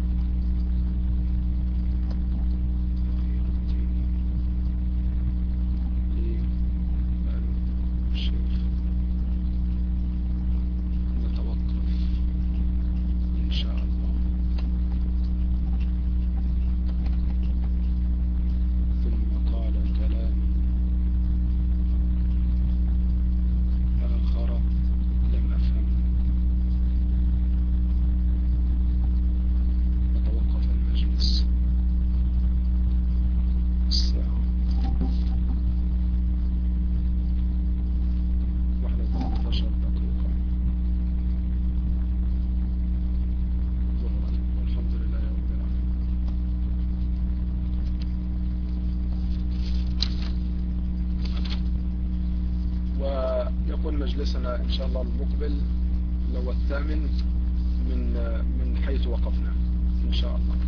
مجلسنا إن شاء الله المقبل لو الثامن من حيث وقفنا إن شاء الله.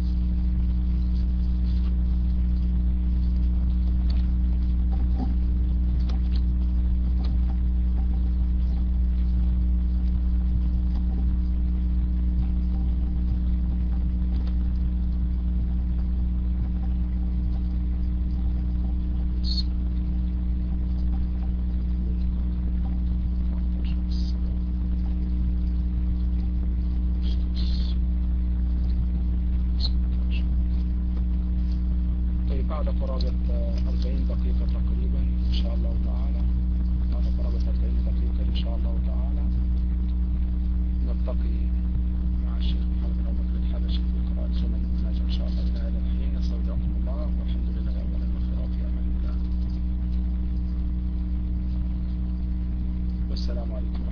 بعد قرابة 40 دقيقة تقريبا إن شاء الله تعالى، بعد قرابة 40 دقيقة إن شاء الله تعالى نلتقي مع الشيخ محمد بن بكر الحبشي في قراءة سنن المناجم إن شاء الله. إلى هذا الحين نستودعكم الله والحمد لله أولا وآخرا في أمان الله والسلام عليكم.